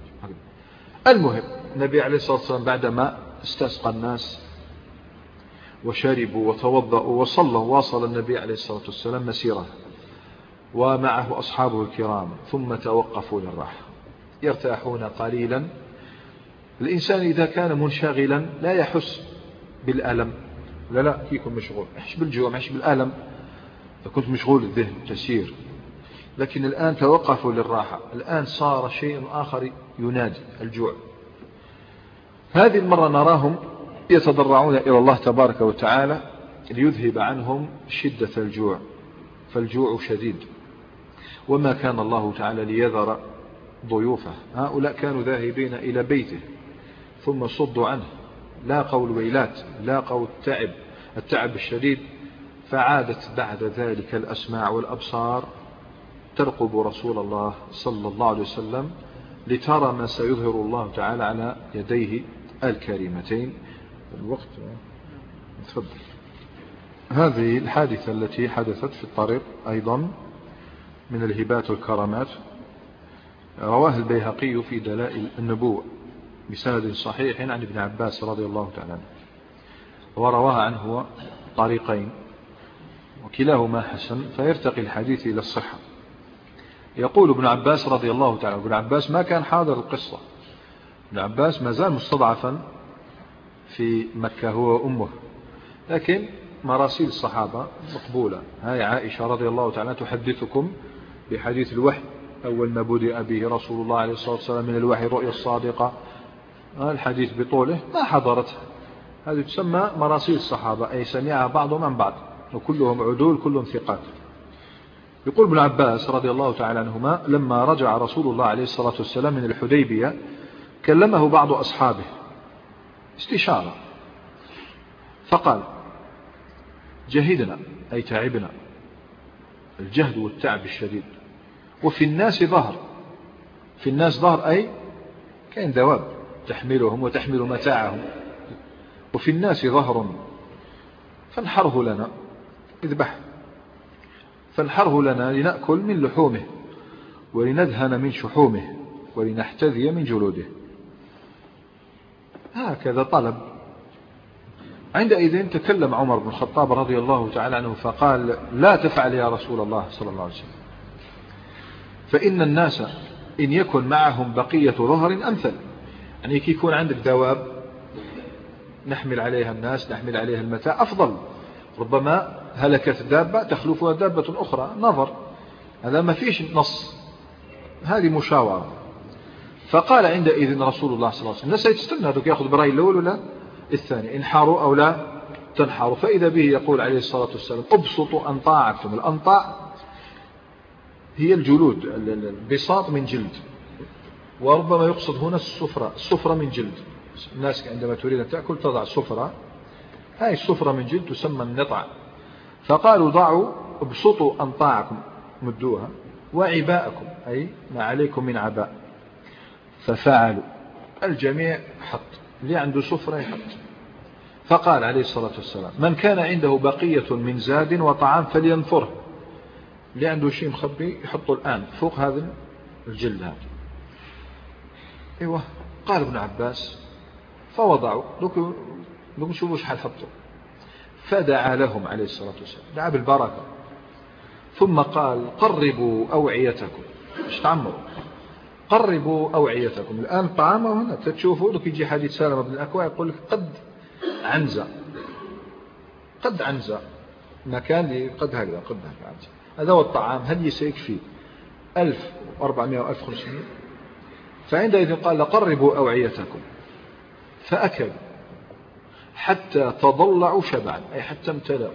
المهم النبي عليه الصلاة والسلام بعدما استسقى الناس وشربوا وتوضأوا وصلوا، واصل النبي عليه الصلاة والسلام مسيره ومعه أصحابه الكرام، ثم توقفوا للراحة يرتاحون قليلا. الإنسان إذا كان منشغلا لا يحس بالألم، لا لا كيكون مشغول يحس بالجوع، يحس بالألم. فكنت مشغول الذهن تسير، لكن الآن توقفوا للراحة، الآن صار شيء آخر ينادي، الجوع. هذه المرة نراهم يتضرعون إلى الله تبارك وتعالى ليذهب عنهم شدة الجوع، فالجوع شديد. وما كان الله تعالى ليذر ضيوفه، هؤلاء كانوا ذاهبين إلى بيته ثم صدوا عنه، لاقوا الويلات، لاقوا التعب التعب الشديد، فعادت بعد ذلك الأسماع والأبصار ترقب رسول الله صلى الله عليه وسلم لترى ما سيظهر الله تعالى على يديه الكريمتين. الوقت تفضل. هذه الحادثة التي حدثت في الطريق أيضا من الهبات والكرامات، رواه البيهقي في دلائل النبوة بسند صحيح عن ابن عباس رضي الله تعالى عنه، ورواها عنه طريقين وكلاهما حسن، فيرتقي الحديث إلى الصحة. يقول ابن عباس رضي الله تعالى، ابن عباس ما كان حاضر القصة، ابن عباس ما زال مستضعفا في مكة هو وأمه، لكن مراسيل الصحابة مقبولة. هاي عائشة رضي الله تعالى تحدثكم بحديث الوحي، أول ما بدأ به رسول الله عليه الصلاة والسلام من الوحي الرؤيا الصادقة، الحديث بطوله ما حضرتها، هذه تسمى مراسيل الصحابة، أي سمعها بعضهم عن بعض وكلهم عدول كلهم ثقات. يقول ابن عباس رضي الله تعالى عنهما لما رجع رسول الله عليه الصلاة والسلام من الحديبية كلمه بعض أصحابه استشارة، فقال جهدنا أي تعبنا، الجهد والتعب الشديد، وفي الناس ظهر، في الناس ظهر أي كاين دواب تحملهم وتحمل متاعهم، وفي الناس ظهر فانحره لنا، اذبح فانحره لنا لنأكل من لحومه ولندهن من شحومه ولنحتذي من جلوده. هكذا طلب. عندئذ تكلم عمر بن الخطاب رضي الله تعالى عنه فقال: لا تفعل يا رسول الله صلى الله عليه وسلم، فإن الناس إن يكن معهم بقية ظهر أمثل. يعني كي يكون عندك دواب نحمل عليها الناس، نحمل عليها المتاع، أفضل. ربما هلكت دابة تخلفها دابة أخرى، نظر، هذا ما فيش نص، هذه مشاورة. فقال عندئذ رسول الله صلى الله عليه وسلم: الناس يتستنى هذوك يأخذ برأي الأول ولا الثاني، انحاروا أو لا تنحاروا. فإذا به يقول عليه الصلاة والسلام: ابسطوا أنطاعكم. الأنطاع هي الجلود، البساط من جلد، وربما يقصد هنا السفرة، السفرة من جلد. الناس عندما تريد أن تأكل تضع السفرة، هاي السفرة من جلد تسمى النطع. فقالوا: ضعوا ابسطوا أنطاعكم، مدوها، وعباءكم أي ما عليكم من عباء. ففعلوا، الجميع حط، اللي عنده سفرة يحط. فقال عليه الصلاة والسلام: من كان عنده بقية من زاد وطعام فلينفره، اللي عنده شيء مخبي يحطه الآن فوق هذا الجلد هذا. ايوه. قال ابن عباس: فوضعوا، لو لو شوفوا شحال حطوا. فدعا لهم عليه الصلاة والسلام، دعا بالبركة، ثم قال: قربوا أوعيتكم. مش تعمروا، قربوا أوعيتكم. الآن الطعام هنا تشوفوا، لو يجي حديث سالم بن الأكوع يقول لك قد عنزة، قد عنزة، مكان لي قد هكذا، قد هكذا عنزة. هذا هو الطعام، هل يسيكفي ألف وأربعمائة وألف وخمسمائة؟ فعندئذ قال: قربوا أوعيتكم. فأكلوا حتى تضلعوا شبعا، أي حتى امتلأوا،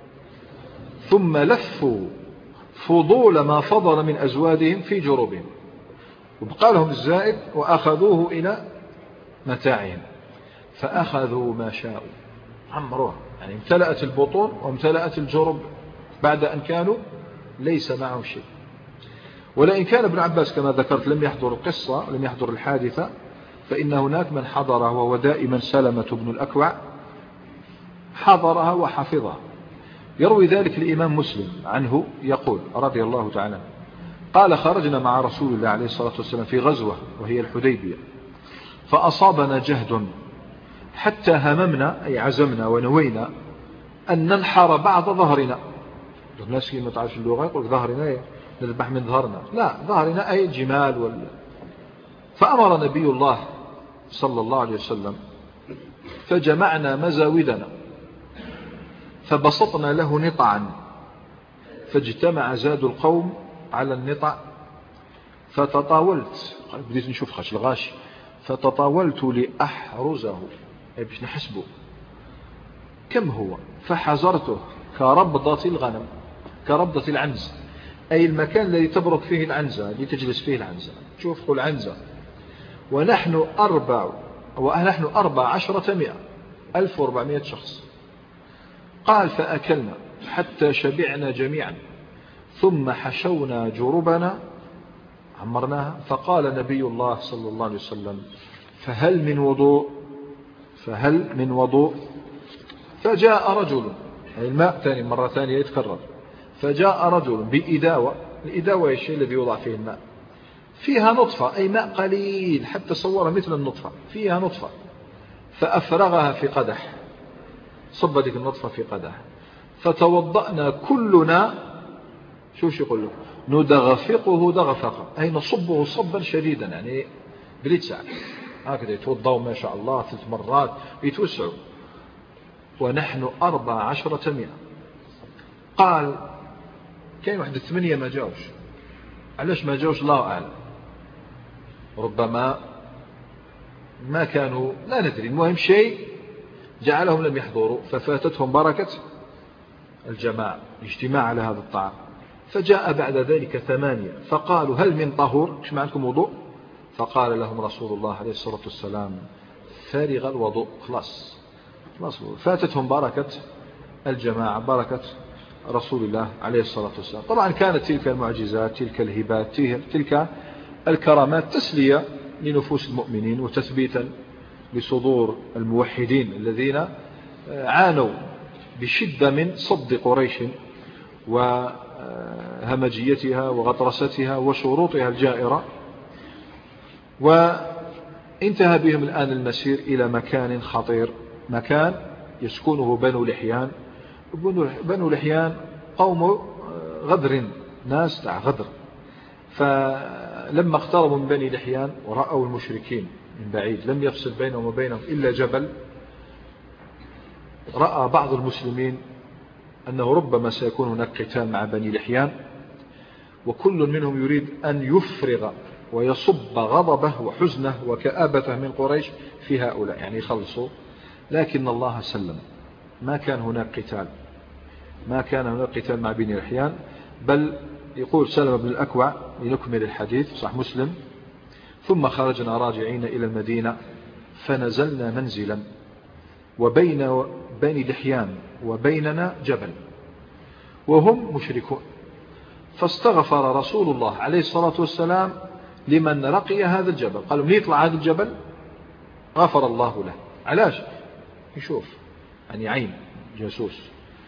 ثم لفوا فضول ما فضل من أزوادهم في جروبهم، وبقى لهم الزائد وأخذوه إلى متاعهم. فأخذوا ما شاءوا، عمروها، يعني امتلأت البطون وامتلأت الجرب بعد أن كانوا ليس معهم شيء. ولئن كان ابن عباس كما ذكرت لم يحضر القصة، لم يحضر الحادثة، فإن هناك من حضرها، وهو دائما سلمة بن الأكوع، حضرها وحفظها. يروي ذلك الإمام مسلم عنه يقول رضي الله تعالى: قال: خرجنا مع رسول الله عليه الصلاة والسلام في غزوة وهي الحديبية، فأصابنا جهد حتى هممنا، أي عزمنا ونوينا، أن ننحر بعض ظهرنا. الناس ما تعرفش اللغة يقول ظهرنا نذبح من ظهرنا، لا، ظهرنا أي جمال ولا. فأمر نبي الله صلى الله عليه وسلم فجمعنا مزاودنا فبسطنا له نطعا، فاجتمع زاد القوم على النطع. فتطاولت، بديت نشوف خش الغاشي، فتطاولت لأحرزه، أي باش نحسبه كم هو. فحزرته كربضة الغنم، كربضة العنز، أي المكان الذي تبرك فيه العنزة، الذي تجلس فيه العنزة، شوفوا العنزة. ونحن أربع ونحن أربع عشرة مئة، ألف وأربعمائة شخص. قال: فأكلنا حتى شبعنا جميعا، ثم حشونا جربنا، عمرناها. فقال نبي الله صلى الله عليه وسلم: فهل من وضوء؟ فهل من وضوء؟ فجاء رجل، يعني الماء ثاني مرة ثانية يتكرر. فجاء رجل بإداوة، الإداوة الشيء الذي يوضع فيه الماء، فيها نطفة، أي ماء قليل حتى صورها مثل النطفة، فيها نطفة. فأفرغها في قدح، صب ذلك النطفة في قدح. فتوضأنا كلنا، شو شو يقول له، ندغفقه دغفقا، أي نصبه صبا شديدا، يعني بلتسع هكذا يتوضأوا ما شاء الله ثلاث مرات يتوسعوا. ونحن أربع عشرة مئة. قال: كاين واحد الثمانية ما جاوش. علاش ما جاوش؟ الله أعلم، ربما ما كانوا، لا ندري. المهم شيء جعلهم لم يحضروا، ففاتتهم بركة الجماعة، الاجتماع على هذا الطعام. فجاء بعد ذلك ثمانية، فقالوا: هل من طهور؟ ايش ما عندكم وضوء؟ فقال لهم رسول الله عليه الصلاة والسلام: فارغ الوضوء، خلاص خلاص. فاتتهم بركة الجماعة، بركة رسول الله عليه الصلاة والسلام. طبعا كانت تلك المعجزات، تلك الهبات، تلك الكرامات تسلية لنفوس المؤمنين وتثبيتا لصدور الموحدين الذين عانوا بشدة من صد قريش وهمجيتها وغطرستها وشروطها الجائرة. وانتهى بهم الآن المسير إلى مكان خطير، مكان يسكنه بنو لحيان. بنو لحيان قوم غدر، ناس تاع غدر. فلما اقتربوا من بني لحيان ورأوا المشركين من بعيد لم يفصل بينهم وبينهم إلا جبل، رأى بعض المسلمين أنه ربما سيكون هناك قتال مع بني لحيان، وكل منهم يريد أن يفرغ ويصب غضبه وحزنه وكآبته من قريش في هؤلاء، يعني يخلصوا. لكن الله سلم، ما كان هناك قتال، ما كان هناك قتال مع بني لحيان. بل يقول سلم بن الأكوع لنكمل الحديث صح مسلم: ثم خرجنا راجعين إلى المدينة فنزلنا منزلا وبين بني لحيان وبيننا جبل وهم مشركون، فاستغفر رسول الله عليه الصلاة والسلام لمن رقي هذا الجبل. قالوا من يطلع هذا الجبل غفر الله له. علاش؟ يشوف يعني عين جاسوس.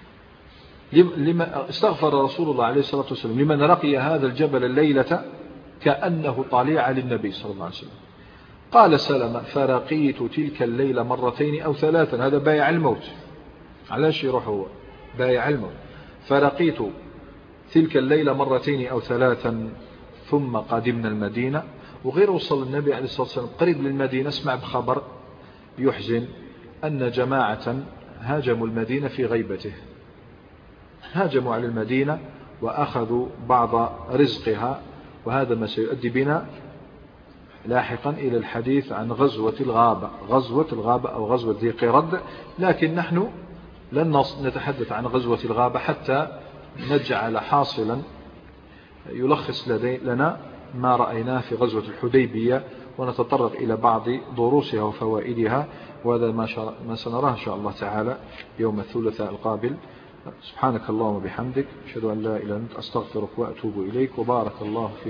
لما استغفر رسول الله عليه الصلاة والسلام لمن رقي هذا الجبل الليلة كأنه طليعة للنبي صلى الله عليه وسلم. قال سلمة: فرقيت تلك الليلة مرتين أو ثلاثا. هذا بايع الموت، علاش يروح هو بايع الموت. فرقيت تلك الليلة مرتين أو ثلاثا ثم قدمنا المدينة. وغير وصل النبي عليه الصلاة والسلام قريب للمدينة اسمع بخبر يحزن أن جماعة هاجموا المدينة في غيبته، هاجموا على المدينة وأخذوا بعض رزقها. وهذا ما سيؤدي بنا لاحقا إلى الحديث عن غزوة الغابة، غزوة الغابة أو غزوة ذي قرد. لكن نحن لن نتحدث عن غزوة الغابة حتى نجعل حاصلا يلخص لنا ما رأيناه في غزوة الحديبية، ونتطرق إلى بعض دروسها وفوائدها. وهذا ما سنراه إن شاء الله تعالى يوم الثلاثاء القابل. سبحانك اللهم وبحمدك، أشهد أن لا إله إلا أنت، أستغفرك وأتوب إليك، وبارك الله فيك.